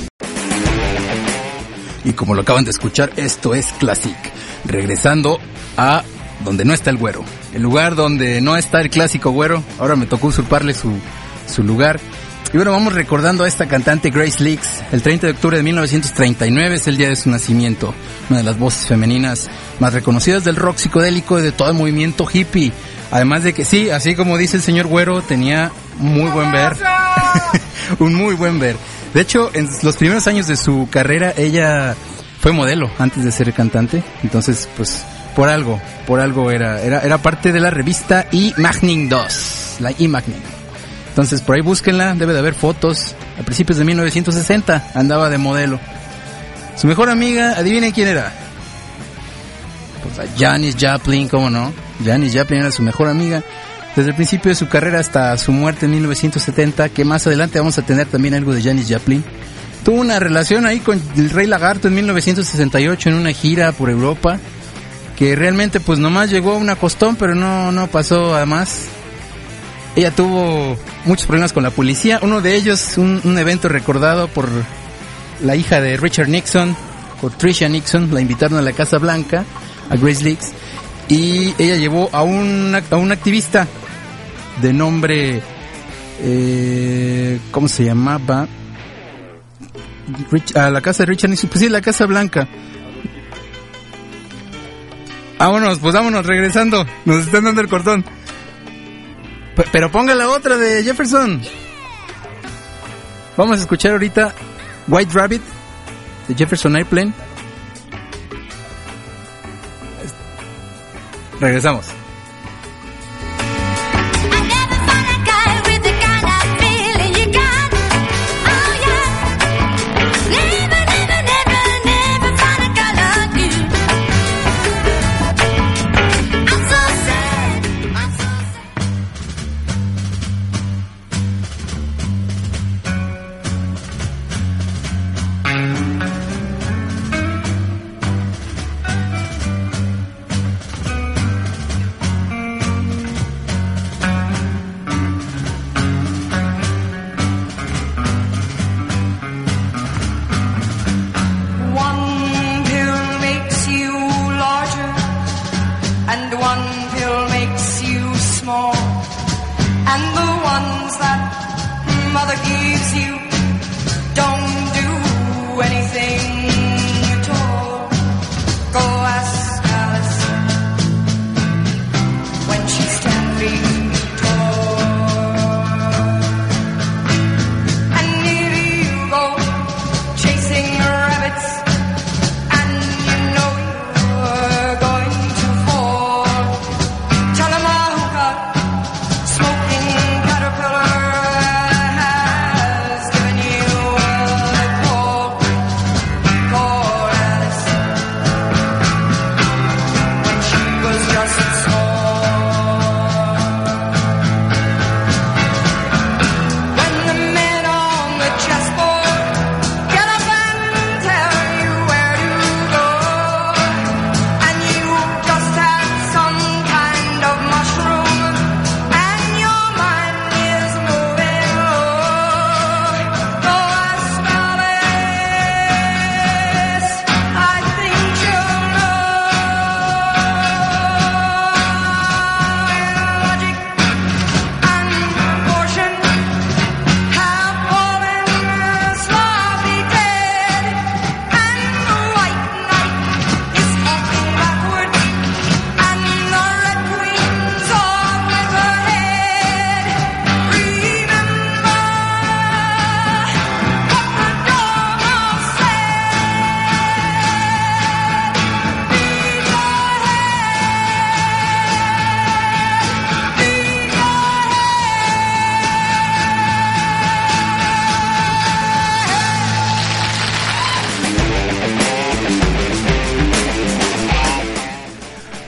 Y como lo acaban de escuchar, esto es Classic. Regresando a donde no está el güero. El lugar donde no está el clásico güero. Ahora me tocó usurparle su lugar. Y bueno, vamos recordando a esta cantante Grace Leaks. El 30 de octubre de 1939 es el día de su nacimiento. Una de las voces femeninas más reconocidas del rock psicodélico y de todo el movimiento hippie. Además de que sí, así como dice el señor güero, tenía muy buen ver. Un muy buen ver. De hecho, en los primeros años de su carrera, ella fue modelo antes de ser cantante. Entonces, pues, por algo era parte de la revista E-Magnin 2, la E-Magnin. Entonces, por ahí búsquenla, debe de haber fotos. A principios de 1960 andaba de modelo. Su mejor amiga, adivinen quién era. Pues a Janis Joplin, ¿cómo no? Janis Joplin era su mejor amiga desde el principio de su carrera hasta su muerte en 1970, que más adelante vamos a tener también algo de Janis Joplin. Tuvo una relación ahí con el Rey Lagarto en 1968 en una gira por Europa, que realmente pues nomás llegó a un acostón, pero no pasó a más. Ella tuvo muchos problemas con la policía, uno de ellos un evento recordado por la hija de Richard Nixon, por Tricia Nixon. La invitaron a la Casa Blanca, a Grace Leaks, y ella llevó a un activista de nombre, ¿cómo se llamaba? A la casa de Richard Nixon, pues sí, la Casa Blanca. Vámonos, regresando, nos están dando el cordón. Pero ponga la otra de Jefferson. Vamos a escuchar ahorita White Rabbit de Jefferson Airplane. Regresamos.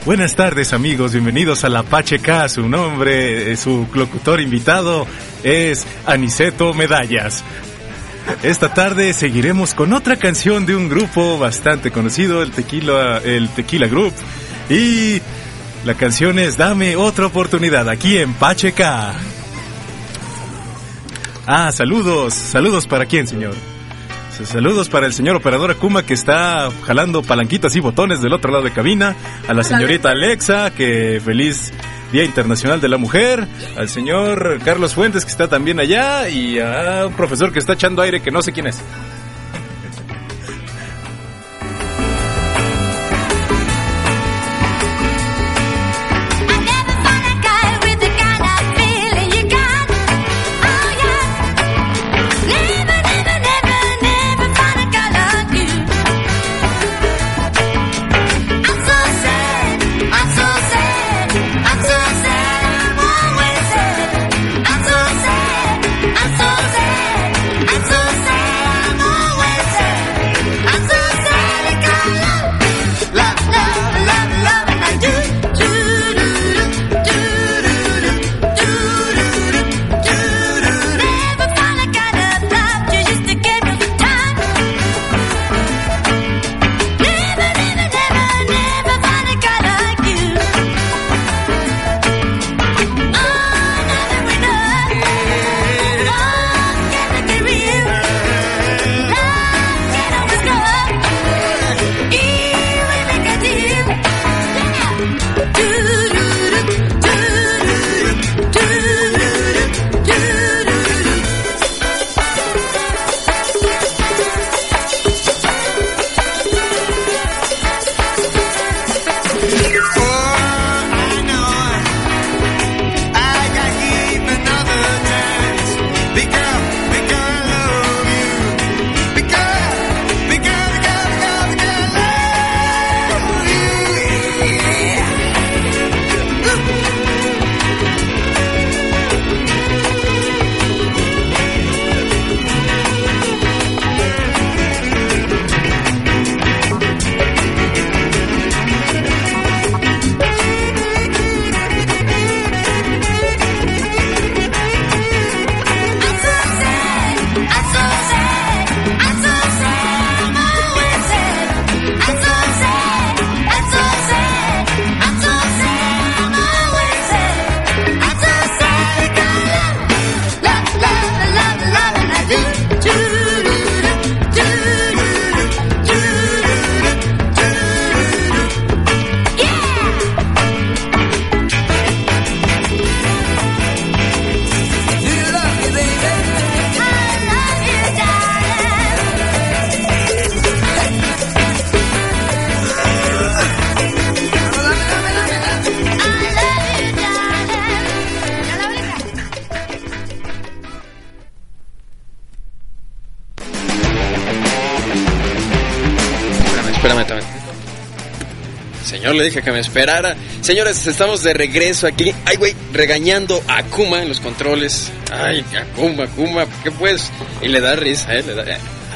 Buenas tardes, amigos, bienvenidos a la Pacheca. Su nombre, su locutor invitado es Aniceto Medallas. Esta tarde seguiremos con otra canción de un grupo bastante conocido, el Tequila Group. Y la canción es Dame Otra Oportunidad, aquí en Pacheca. Saludos para quién, señor. Saludos para el señor operador Akuma, que está jalando palanquitas y botones del otro lado de cabina. A la señorita Alexa, que feliz Día Internacional de la Mujer. Al señor Carlos Fuentes, que está también allá. Y a un profesor que está echando aire, que no sé quién es. Señor, le dije que me esperara. Señores, estamos de regreso aquí. Ay, güey, regañando a Akuma en los controles. Ay, Akuma, ¿qué pues? Y le da risa, le da...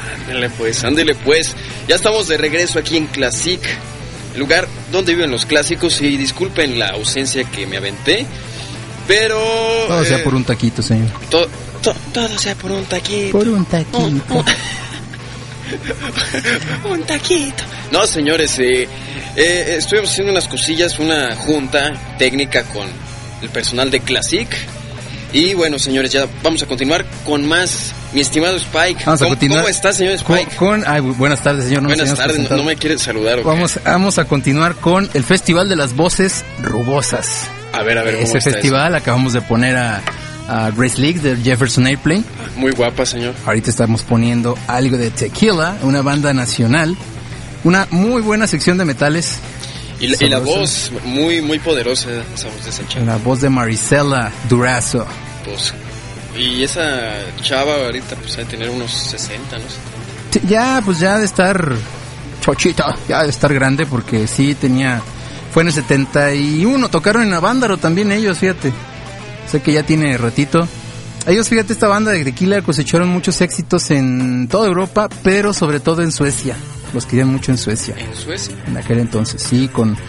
Ándele pues. Ya estamos de regreso aquí en Classic, el lugar donde viven los clásicos. Y disculpen la ausencia que me aventé, pero... Todo sea por un taquito, señor. Todo sea por un taquito. Por un taquito. Un taquito. No, señores, estuvimos haciendo unas cosillas, una junta técnica con el personal de Classic. Y bueno, señores, ya vamos a continuar con más. Mi estimado Spike, ¿Cómo está, señor Spike? Buenas tardes, señor. Buenas tardes, no me quiere saludar. Vamos a continuar con el Festival de las Voces Rugosas. A ver, ¿cómo ese está festival? Eso? Acabamos de poner a Grace League de Jefferson Airplane. Muy guapa, señor. Ahorita estamos poniendo algo de Tequila, una banda nacional. Una muy buena sección de metales. Y la voz muy poderosa, esa voz de esa chava. La voz de Marisela Durazo. Pues, y esa chava ahorita pues ha de tener unos 60, ¿no? Sí, ya de estar chochita, ya de estar grande, porque sí fue en el 71, tocaron en Avándaro también ellos, fíjate. Sé que ya tiene ratito. Ellos, fíjate, esta banda de Tequila cosecharon muchos éxitos en toda Europa, pero sobre todo en Suecia. Los querían mucho en Suecia. ¿En Suecia? En aquel entonces, sí, con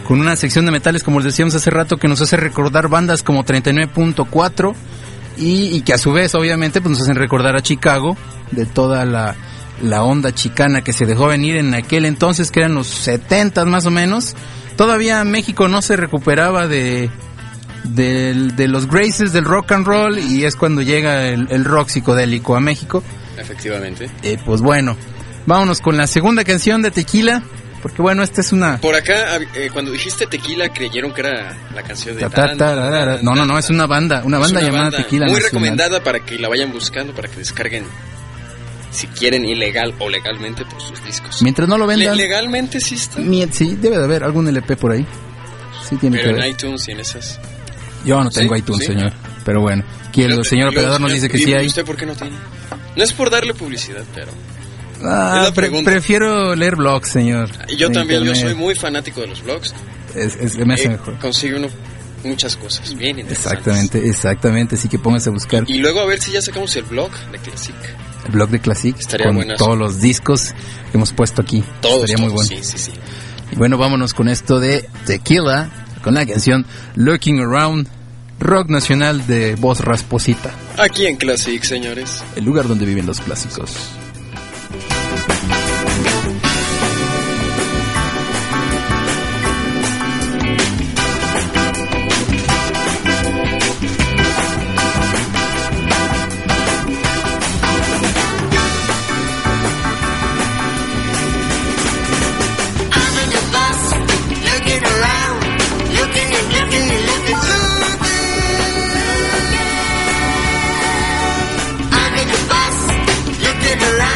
con una sección de metales, como les decíamos hace rato, que nos hace recordar bandas como 39.4 y que a su vez, obviamente, pues nos hacen recordar a Chicago, de toda la onda chicana que se dejó venir en aquel entonces, que eran los 70 más o menos. Todavía México no se recuperaba de los graces del rock and roll, y es cuando llega el rock psicodélico a México. Efectivamente. Pues bueno, vámonos con la segunda canción de Tequila, porque bueno, esta es una... Por acá, cuando dijiste Tequila, creyeron que era la canción de... No, es una banda llamada Tequila muy Nacional. recomendada para que la vayan buscando, para que descarguen, si quieren, ilegal o legalmente, por sus discos. Mientras no lo vendan... ¿Legalmente sí está? Sí, debe de haber algún LP por ahí. Sí tiene pero que haber. en iTunes y en esas... Yo no tengo iTunes, ¿sí? Señor. Pero bueno, aquí el señor operador nos dice que sí hay. ¿Usted por qué no tiene? No es por darle publicidad, pero... prefiero leer blogs, señor. Yo también, yo soy muy fanático de los blogs. Me hace mejor. Consigue uno muchas cosas bien interesantes. Exactamente, así que póngase a buscar. Y luego a ver si ya sacamos el blog de Classic. El blog de Classic, estaría con buenazo. todos los discos que hemos puesto aquí. Estaría muy bueno. Sí. Y bueno, vámonos con esto de Tequila, con la canción Looking Around, rock nacional de voz rasposita. Aquí en Classic, señores. El lugar donde viven los clásicos. Looking around,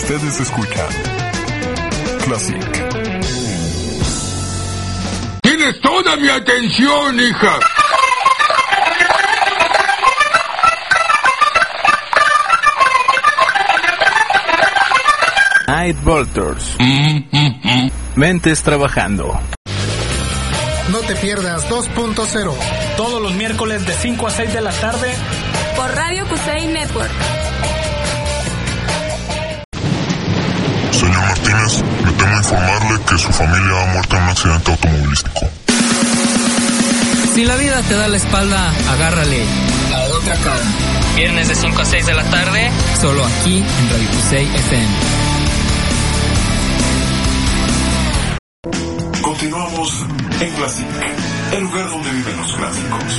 Ustedes escuchan Classic. Tienes toda mi atención, hija. Night Vultures. Mentes trabajando. No te pierdas 2.0. Todos los miércoles de 5 a 6 de la tarde. Por Radio Kusei Network. Señor Martínez, me temo informarle que su familia ha muerto en un accidente automovilístico. Si la vida te da la espalda, agárrale a la otra cara. Viernes de 5 a 6 de la tarde, solo aquí en Radio Kusei FM. Continuamos en Classic, el lugar donde viven los clásicos.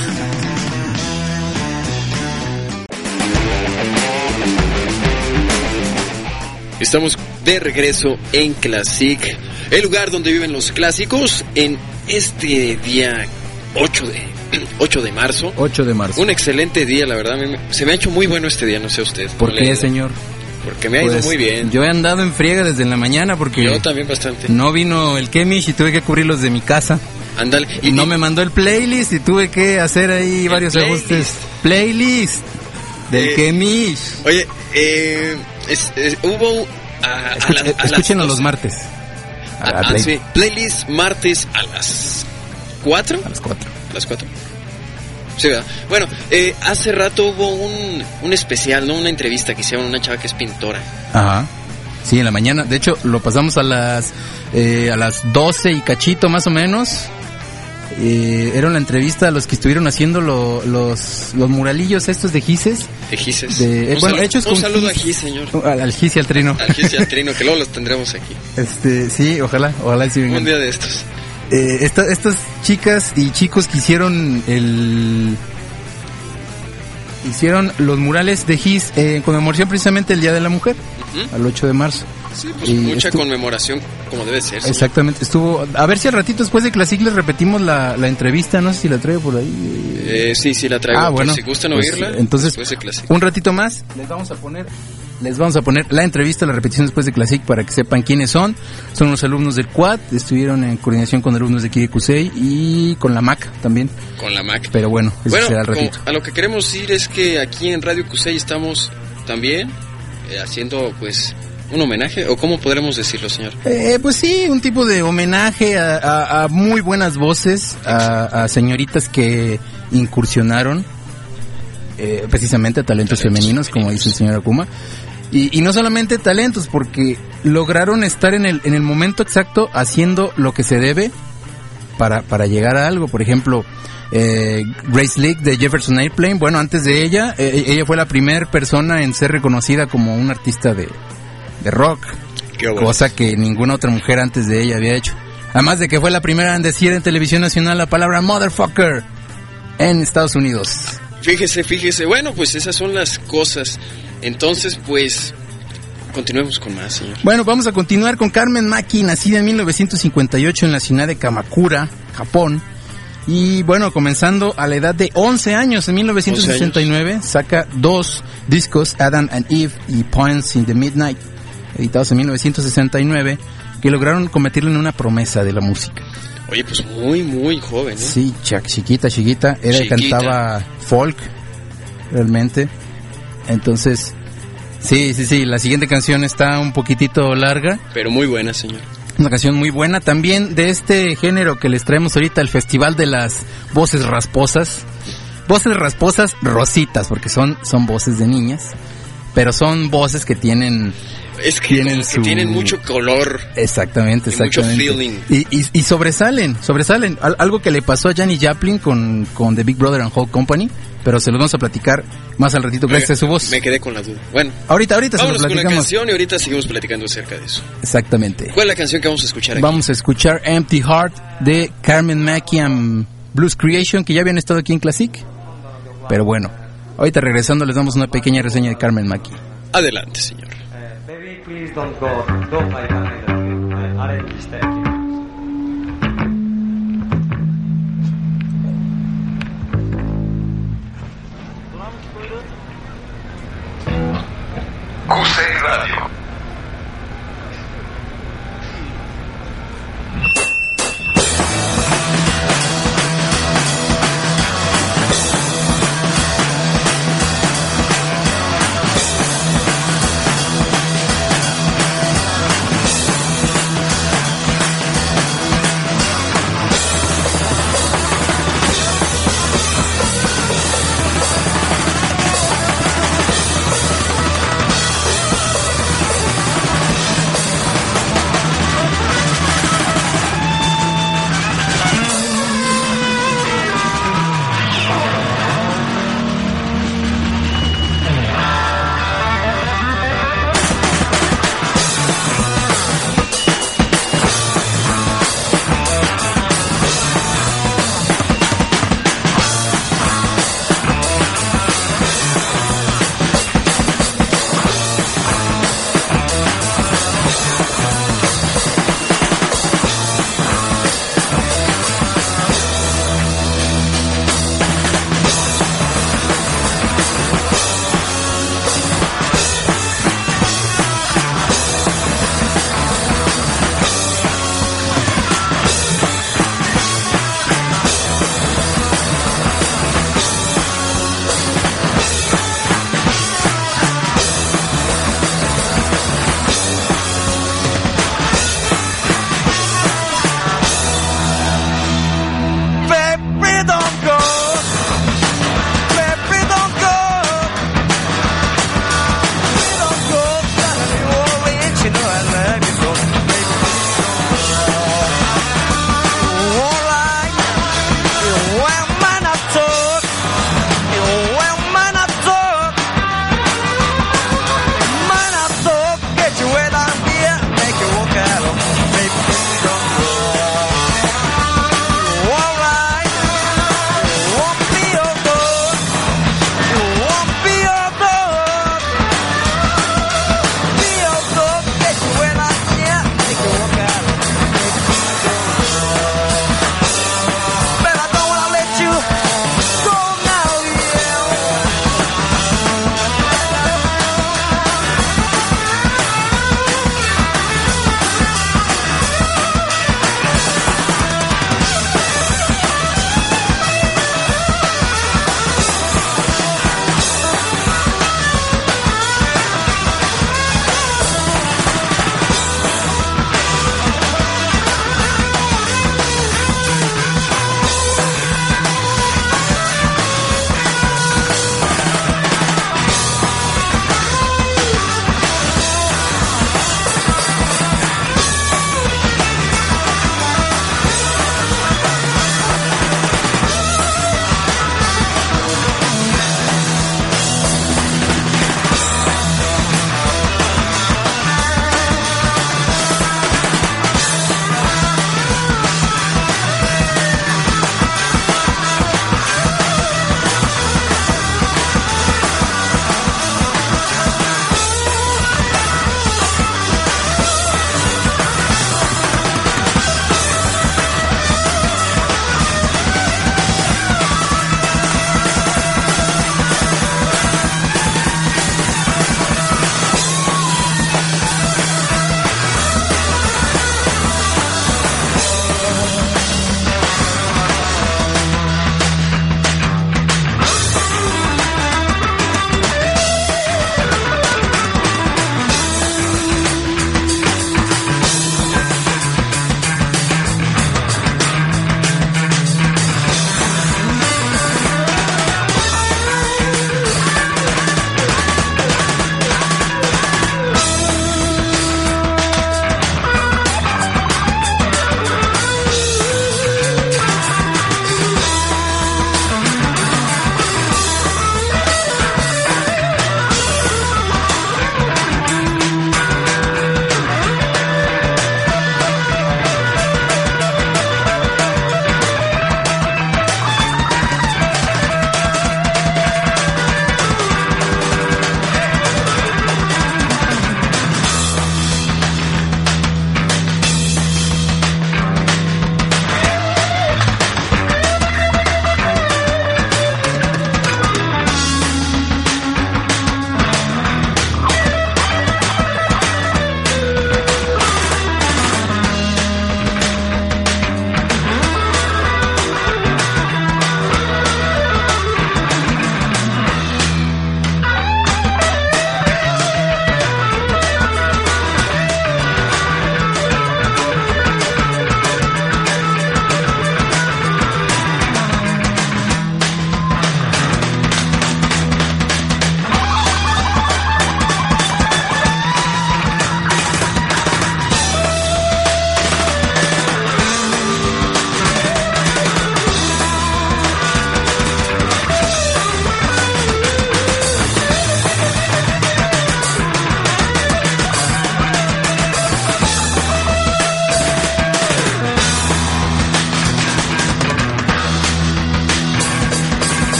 Estamos de regreso en Classic, el lugar donde viven los clásicos, en este día 8 de marzo. 8 de marzo. Un excelente día, la verdad. Se me ha hecho muy bueno este día, no sé usted. ¿Por qué, señor? Porque me ha ido muy bien. Yo he andado en friega desde la mañana porque... Yo también bastante. No vino el Kemish y tuve que cubrir los de mi casa. Ándale. Y no me mandó el playlist y tuve que hacer ahí varios ajustes. Playlist del Kemish. Oye, hubo... Escúchenos los martes. Sí. Playlist martes a las 4. A las 4. A las 4. Sí, ¿verdad? Bueno, hace rato hubo un especial, ¿no? Una entrevista que hicieron a una chava que es pintora. Ajá. Sí, en la mañana. De hecho, lo pasamos a las 12 y cachito más o menos. Era una entrevista a los que estuvieron haciendo los muralillos estos de Gises. De Gises. Hechos un con saludo a Gis, señor. Al Gis y al Trino. Al Gis y al Trino, que luego los tendremos aquí. Sí, ojalá sí vengan. Un día de estos. Estas chicas y chicos que hicieron los murales de Gis en conmemoración precisamente el Día de la Mujer, al 8 de marzo. Sí, pues mucha conmemoración como debe ser. Exactamente, estuvo... A ver si al ratito después de Classic les repetimos la entrevista, no sé si la traigo por ahí. Sí, la traigo. Bueno, si gustan oírla, entonces, después de Classic. Un ratito más, les vamos a poner la entrevista, la repetición después de Classic para que sepan quiénes son. Son los alumnos del Quad, estuvieron en coordinación con alumnos de aquí de Kusei y con la MAC también. Con la MAC. Pero bueno, eso será al ratito. A lo que queremos decir es que aquí en Radio Kusei estamos también haciendo pues un homenaje, o cómo podremos decirlo, señor. Pues sí, un tipo de homenaje a muy buenas voces, a señoritas que incursionaron precisamente a talentos femeninos, como dice el señor Akuma. Y no solamente talentos, porque lograron estar en el momento exacto haciendo lo que se debe para llegar a algo. Por ejemplo, Grace Leak de Jefferson Airplane, bueno, antes de ella fue la primera persona en ser reconocida como una artista de rock, cosa que ninguna otra mujer antes de ella había hecho. Además de que fue la primera en decir en televisión nacional la palabra motherfucker en Estados Unidos. Fíjese, bueno, pues esas son las cosas. Entonces, pues, continuemos con más, señor. Bueno, vamos a continuar con Carmen Maki, nacida en 1958 en la ciudad de Kamakura, Japón. Y bueno, comenzando a la edad de 11 años, en 1969, saca 2 discos, Adam and Eve y Points in the Midnight, editados en 1969, que lograron convertirlo en una promesa de la música. Oye, pues muy, muy joven, ¿eh? Sí, chiquita, cantaba folk, realmente. Entonces, sí, la siguiente canción está un poquitito larga. Pero muy buena, señor. Una canción muy buena, también de este género que les traemos ahorita, el Festival de las Voces Rasposas. Voces rasposas rositas, porque son voces de niñas, pero son voces que tienen... tienen mucho color. Exactamente. Mucho feeling. Y sobresalen. Algo que le pasó a Janis Joplin con The Big Brother and Whole Company, pero se lo vamos a platicar más al ratito gracias a su voz. Me quedé con la duda. Bueno, ahorita se lo platicamos. Vámonos con la canción y ahorita seguimos platicando acerca de eso. Exactamente. ¿Cuál es la canción que vamos a escuchar aquí? Vamos a escuchar Empty Heart de Carmen Maki and Blues Creation, que ya habían estado aquí en Classic. Pero bueno, ahorita regresando les damos una pequeña reseña de Carmen Maki. Adelante, señor. Baby, please don't go. Don't play behind I understand you. Kusei Radio.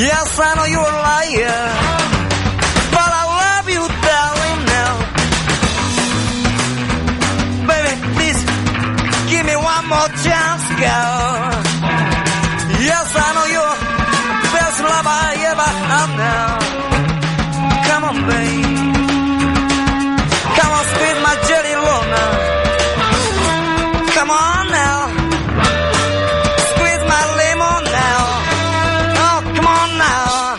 Yes, I know you're a liar, but I love you, darling, now. Baby, please, give me one more chance, girl. Yes, I know you're the best love I ever had now. Come on, babe. Come on, squeeze my jelly roll now. Come on now. Squeeze my lemon now. Oh, come on now.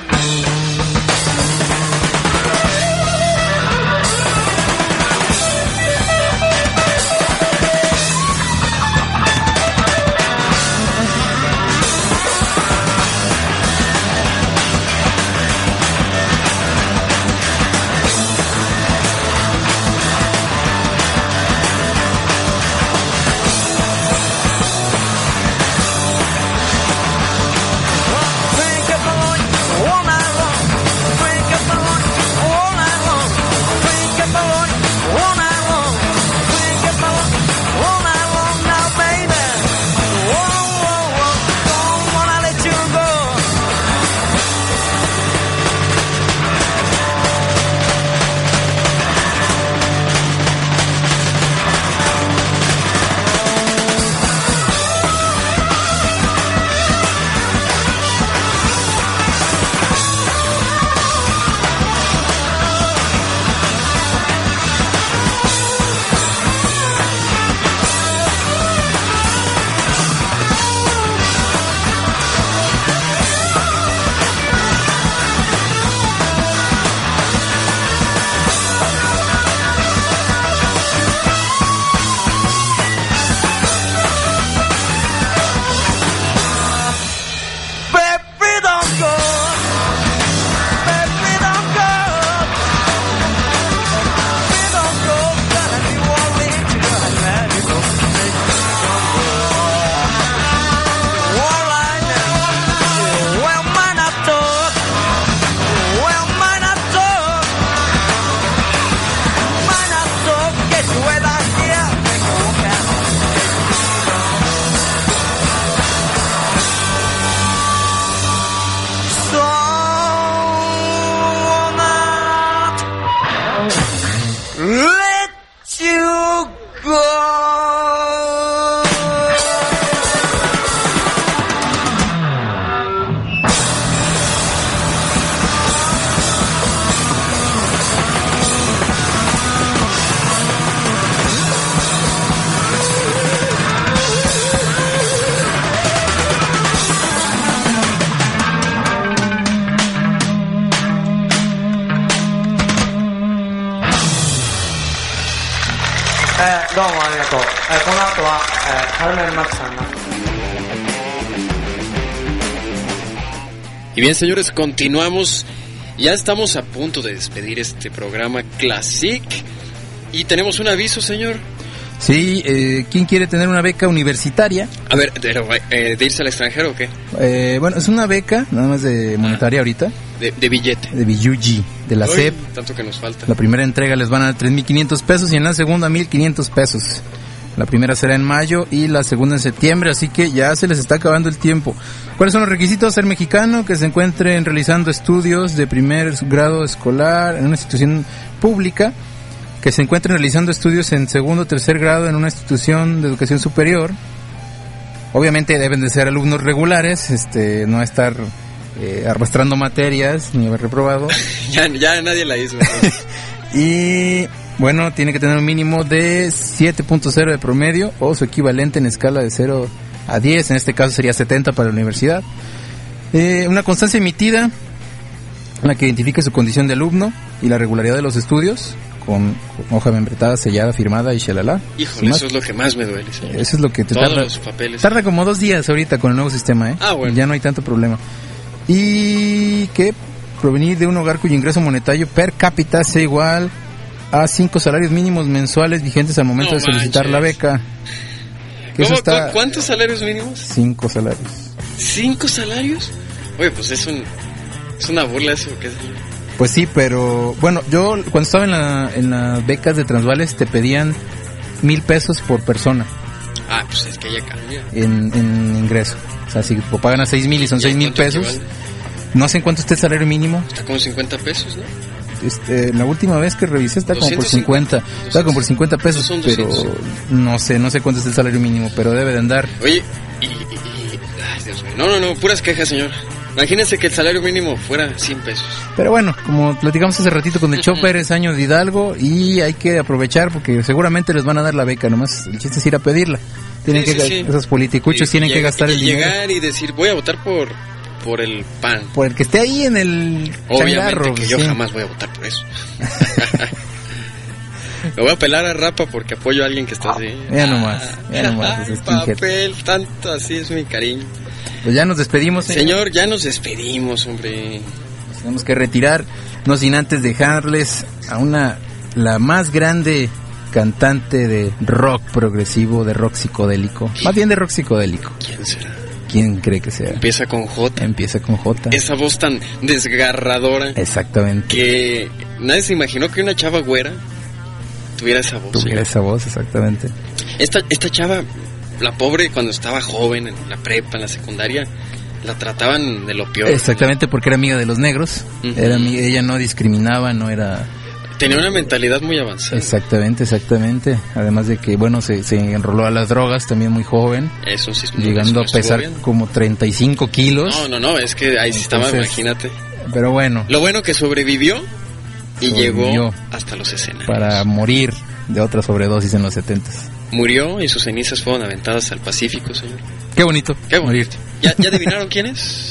Y bien, señores, continuamos. Ya estamos a punto de despedir este programa Classic. Y tenemos un aviso, señor. Sí, ¿quién quiere tener una beca universitaria? A ver, ¿de irse al extranjero o qué? Bueno, es una beca, nada más de monetaria ahorita. De billete. De BUG, de la SEP. Tanto que nos falta. La primera entrega les van a dar 3,500 pesos y en la segunda 1,500 pesos. La primera será en mayo y la segunda en septiembre, así que ya se les está acabando el tiempo. ¿Cuáles son los requisitos? Ser mexicano, que se encuentren realizando estudios de primer grado escolar en una institución pública, que se encuentren realizando estudios en segundo o tercer grado en una institución de educación superior. Obviamente deben de ser alumnos regulares, no estar arrastrando materias ni haber reprobado. ya nadie la hizo. Y bueno, tiene que tener un mínimo de 7.0 de promedio o su equivalente en escala de 0 a 10, en este caso sería 70 para la universidad. Una constancia emitida en la que identifique su condición de alumno y la regularidad de los estudios, con hoja membretada, sellada, firmada y shalala. Híjole, eso es lo que más me duele, señor. Eso es lo que te Todos tarda. los papeles. Tarda como 2 días ahorita con el nuevo sistema, ¿eh? Ah, bueno. Ya no hay tanto problema. Y que provenir de un hogar cuyo ingreso monetario per cápita sea igual a 5 salarios mínimos mensuales vigentes al momento de solicitar la beca. ¿Cuántos salarios mínimos? 5 salarios. ¿5 salarios? Oye, pues es una burla eso, ¿qué es? Pues sí, pero bueno, yo cuando estaba en las becas de Transvales te pedían 1,000 pesos por persona. Ah, pues es que ya cambia. En ingreso. O sea, si pagan a 6,000 y son 6,000 pesos. No sé en cuánto está el salario mínimo. Está como 50 pesos, ¿no? La última vez que revisé está como por 50. Está como por 50 pesos, pero no sé cuánto es el salario mínimo, pero debe de andar. Oye, ay, Dios mío. No, puras quejas, señor. Imagínense que el salario mínimo fuera 100 pesos. Pero bueno, como platicamos hace ratito con el Chopper, es año de Hidalgo y hay que aprovechar porque seguramente les van a dar la beca, nomás el chiste es ir a pedirla. Tienen esos politicuchos tienen que gastar el dinero. Llegar y decir, voy a votar por el PAN. Por el que esté ahí en el Obviamente changarro, que yo jamás voy a votar por eso. Me voy a pelar a Rapa porque apoyo a alguien que está así. Ya nomás. Papel, tanto así es mi cariño. Pues ya nos despedimos, señor. Ya nos despedimos, hombre. Nos tenemos que retirar, no sin antes dejarles a la más grande cantante de rock progresivo, de rock psicodélico. Más bien de rock psicodélico. ¿Quién será? ¿Quién cree que sea? Empieza con J. Esa voz tan desgarradora. Exactamente. Que nadie se imaginó que una chava güera tuviera esa voz. Esa voz, exactamente. Esta chava, la pobre, cuando estaba joven, en la prepa, en la secundaria, la trataban de lo peor. Exactamente, porque era amiga de los negros. Ella no discriminaba, no era... Tenía una mentalidad muy avanzada. Exactamente. Además de que, bueno, se enroló a las drogas también muy joven. Eso sí. Llegando a pesar como 35 kilos. No, es que ahí sí estaba, imagínate. Pero bueno. Lo bueno que sobrevivió y llegó hasta los escenarios. Para morir de otra sobredosis en los 70s. Murió y sus cenizas fueron aventadas al Pacífico, señor. Qué bonito. Morir. ¿Ya adivinaron quién es?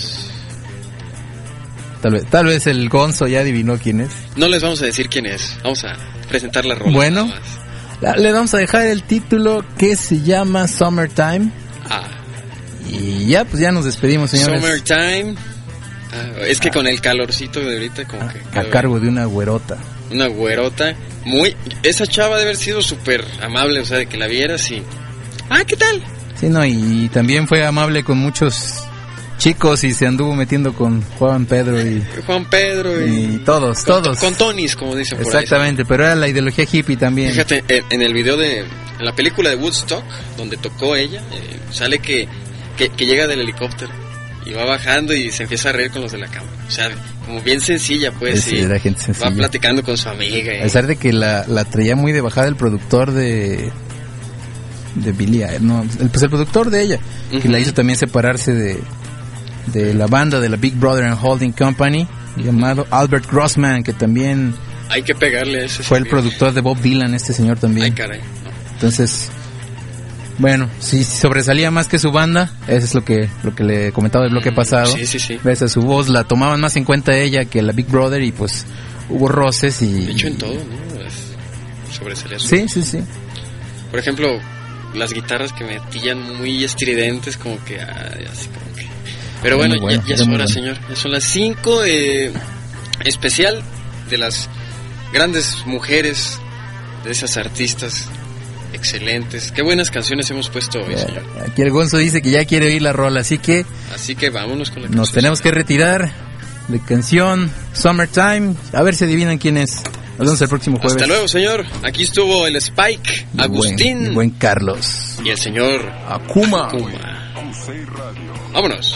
Tal vez el Gonzo ya adivinó quién es. No les vamos a decir quién es. Vamos a presentar la rola. Bueno, le vamos a dejar el título que se llama Summertime. Y ya, pues ya nos despedimos, señores. Summertime. Es que con el calorcito de ahorita como que... A cargo de una güerota. Una güerota. Esa chava debe haber sido súper amable, o sea, de que la vieras y... ¿qué tal? Sí, no, y también fue amable con muchos chicos y se anduvo metiendo con Juan Pedro y todos. Con Tonis, como dicen por ahí. Exactamente, pero era la ideología hippie también. Fíjate, en el video en la película de Woodstock, donde tocó ella, sale que llega del helicóptero y va bajando y se empieza a reír con los de la cámara. O sea, como bien sencilla, pues. Sí, era gente sencilla. Va platicando con su amiga. A pesar de que la traía muy de bajada el productor de Billie, el productor de ella, que la hizo también separarse de la banda de la Big Brother and Holding Company, llamado Albert Grossman, que también hay que pegarle a ese fue el productor de Bob Dylan, este señor también. Ay, caray. No. Entonces, bueno, si sobresalía más que su banda, eso es lo que le comentaba el bloque pasado. Sí. Ves a su voz, la tomaban más en cuenta ella que la Big Brother y pues hubo roces y... De hecho en todo, ¿no? Sobresalía su voz. Sí. Por ejemplo, las guitarras que metían muy estridentes, como que así como que... Pero bueno, ya es hora, señor. Ya son las 5 especial de las grandes mujeres, de esas artistas excelentes. Qué buenas canciones hemos puesto hoy, señor. Aquí el Gonzo dice que ya quiere oír la rola, así que vámonos con la canción. Nos tenemos que retirar de canción Summertime. A ver si adivinan quién es. Nos vemos el próximo jueves. Hasta luego, señor. Aquí estuvo el Spike, Agustín, el buen Carlos y el señor Akuma. Vámonos.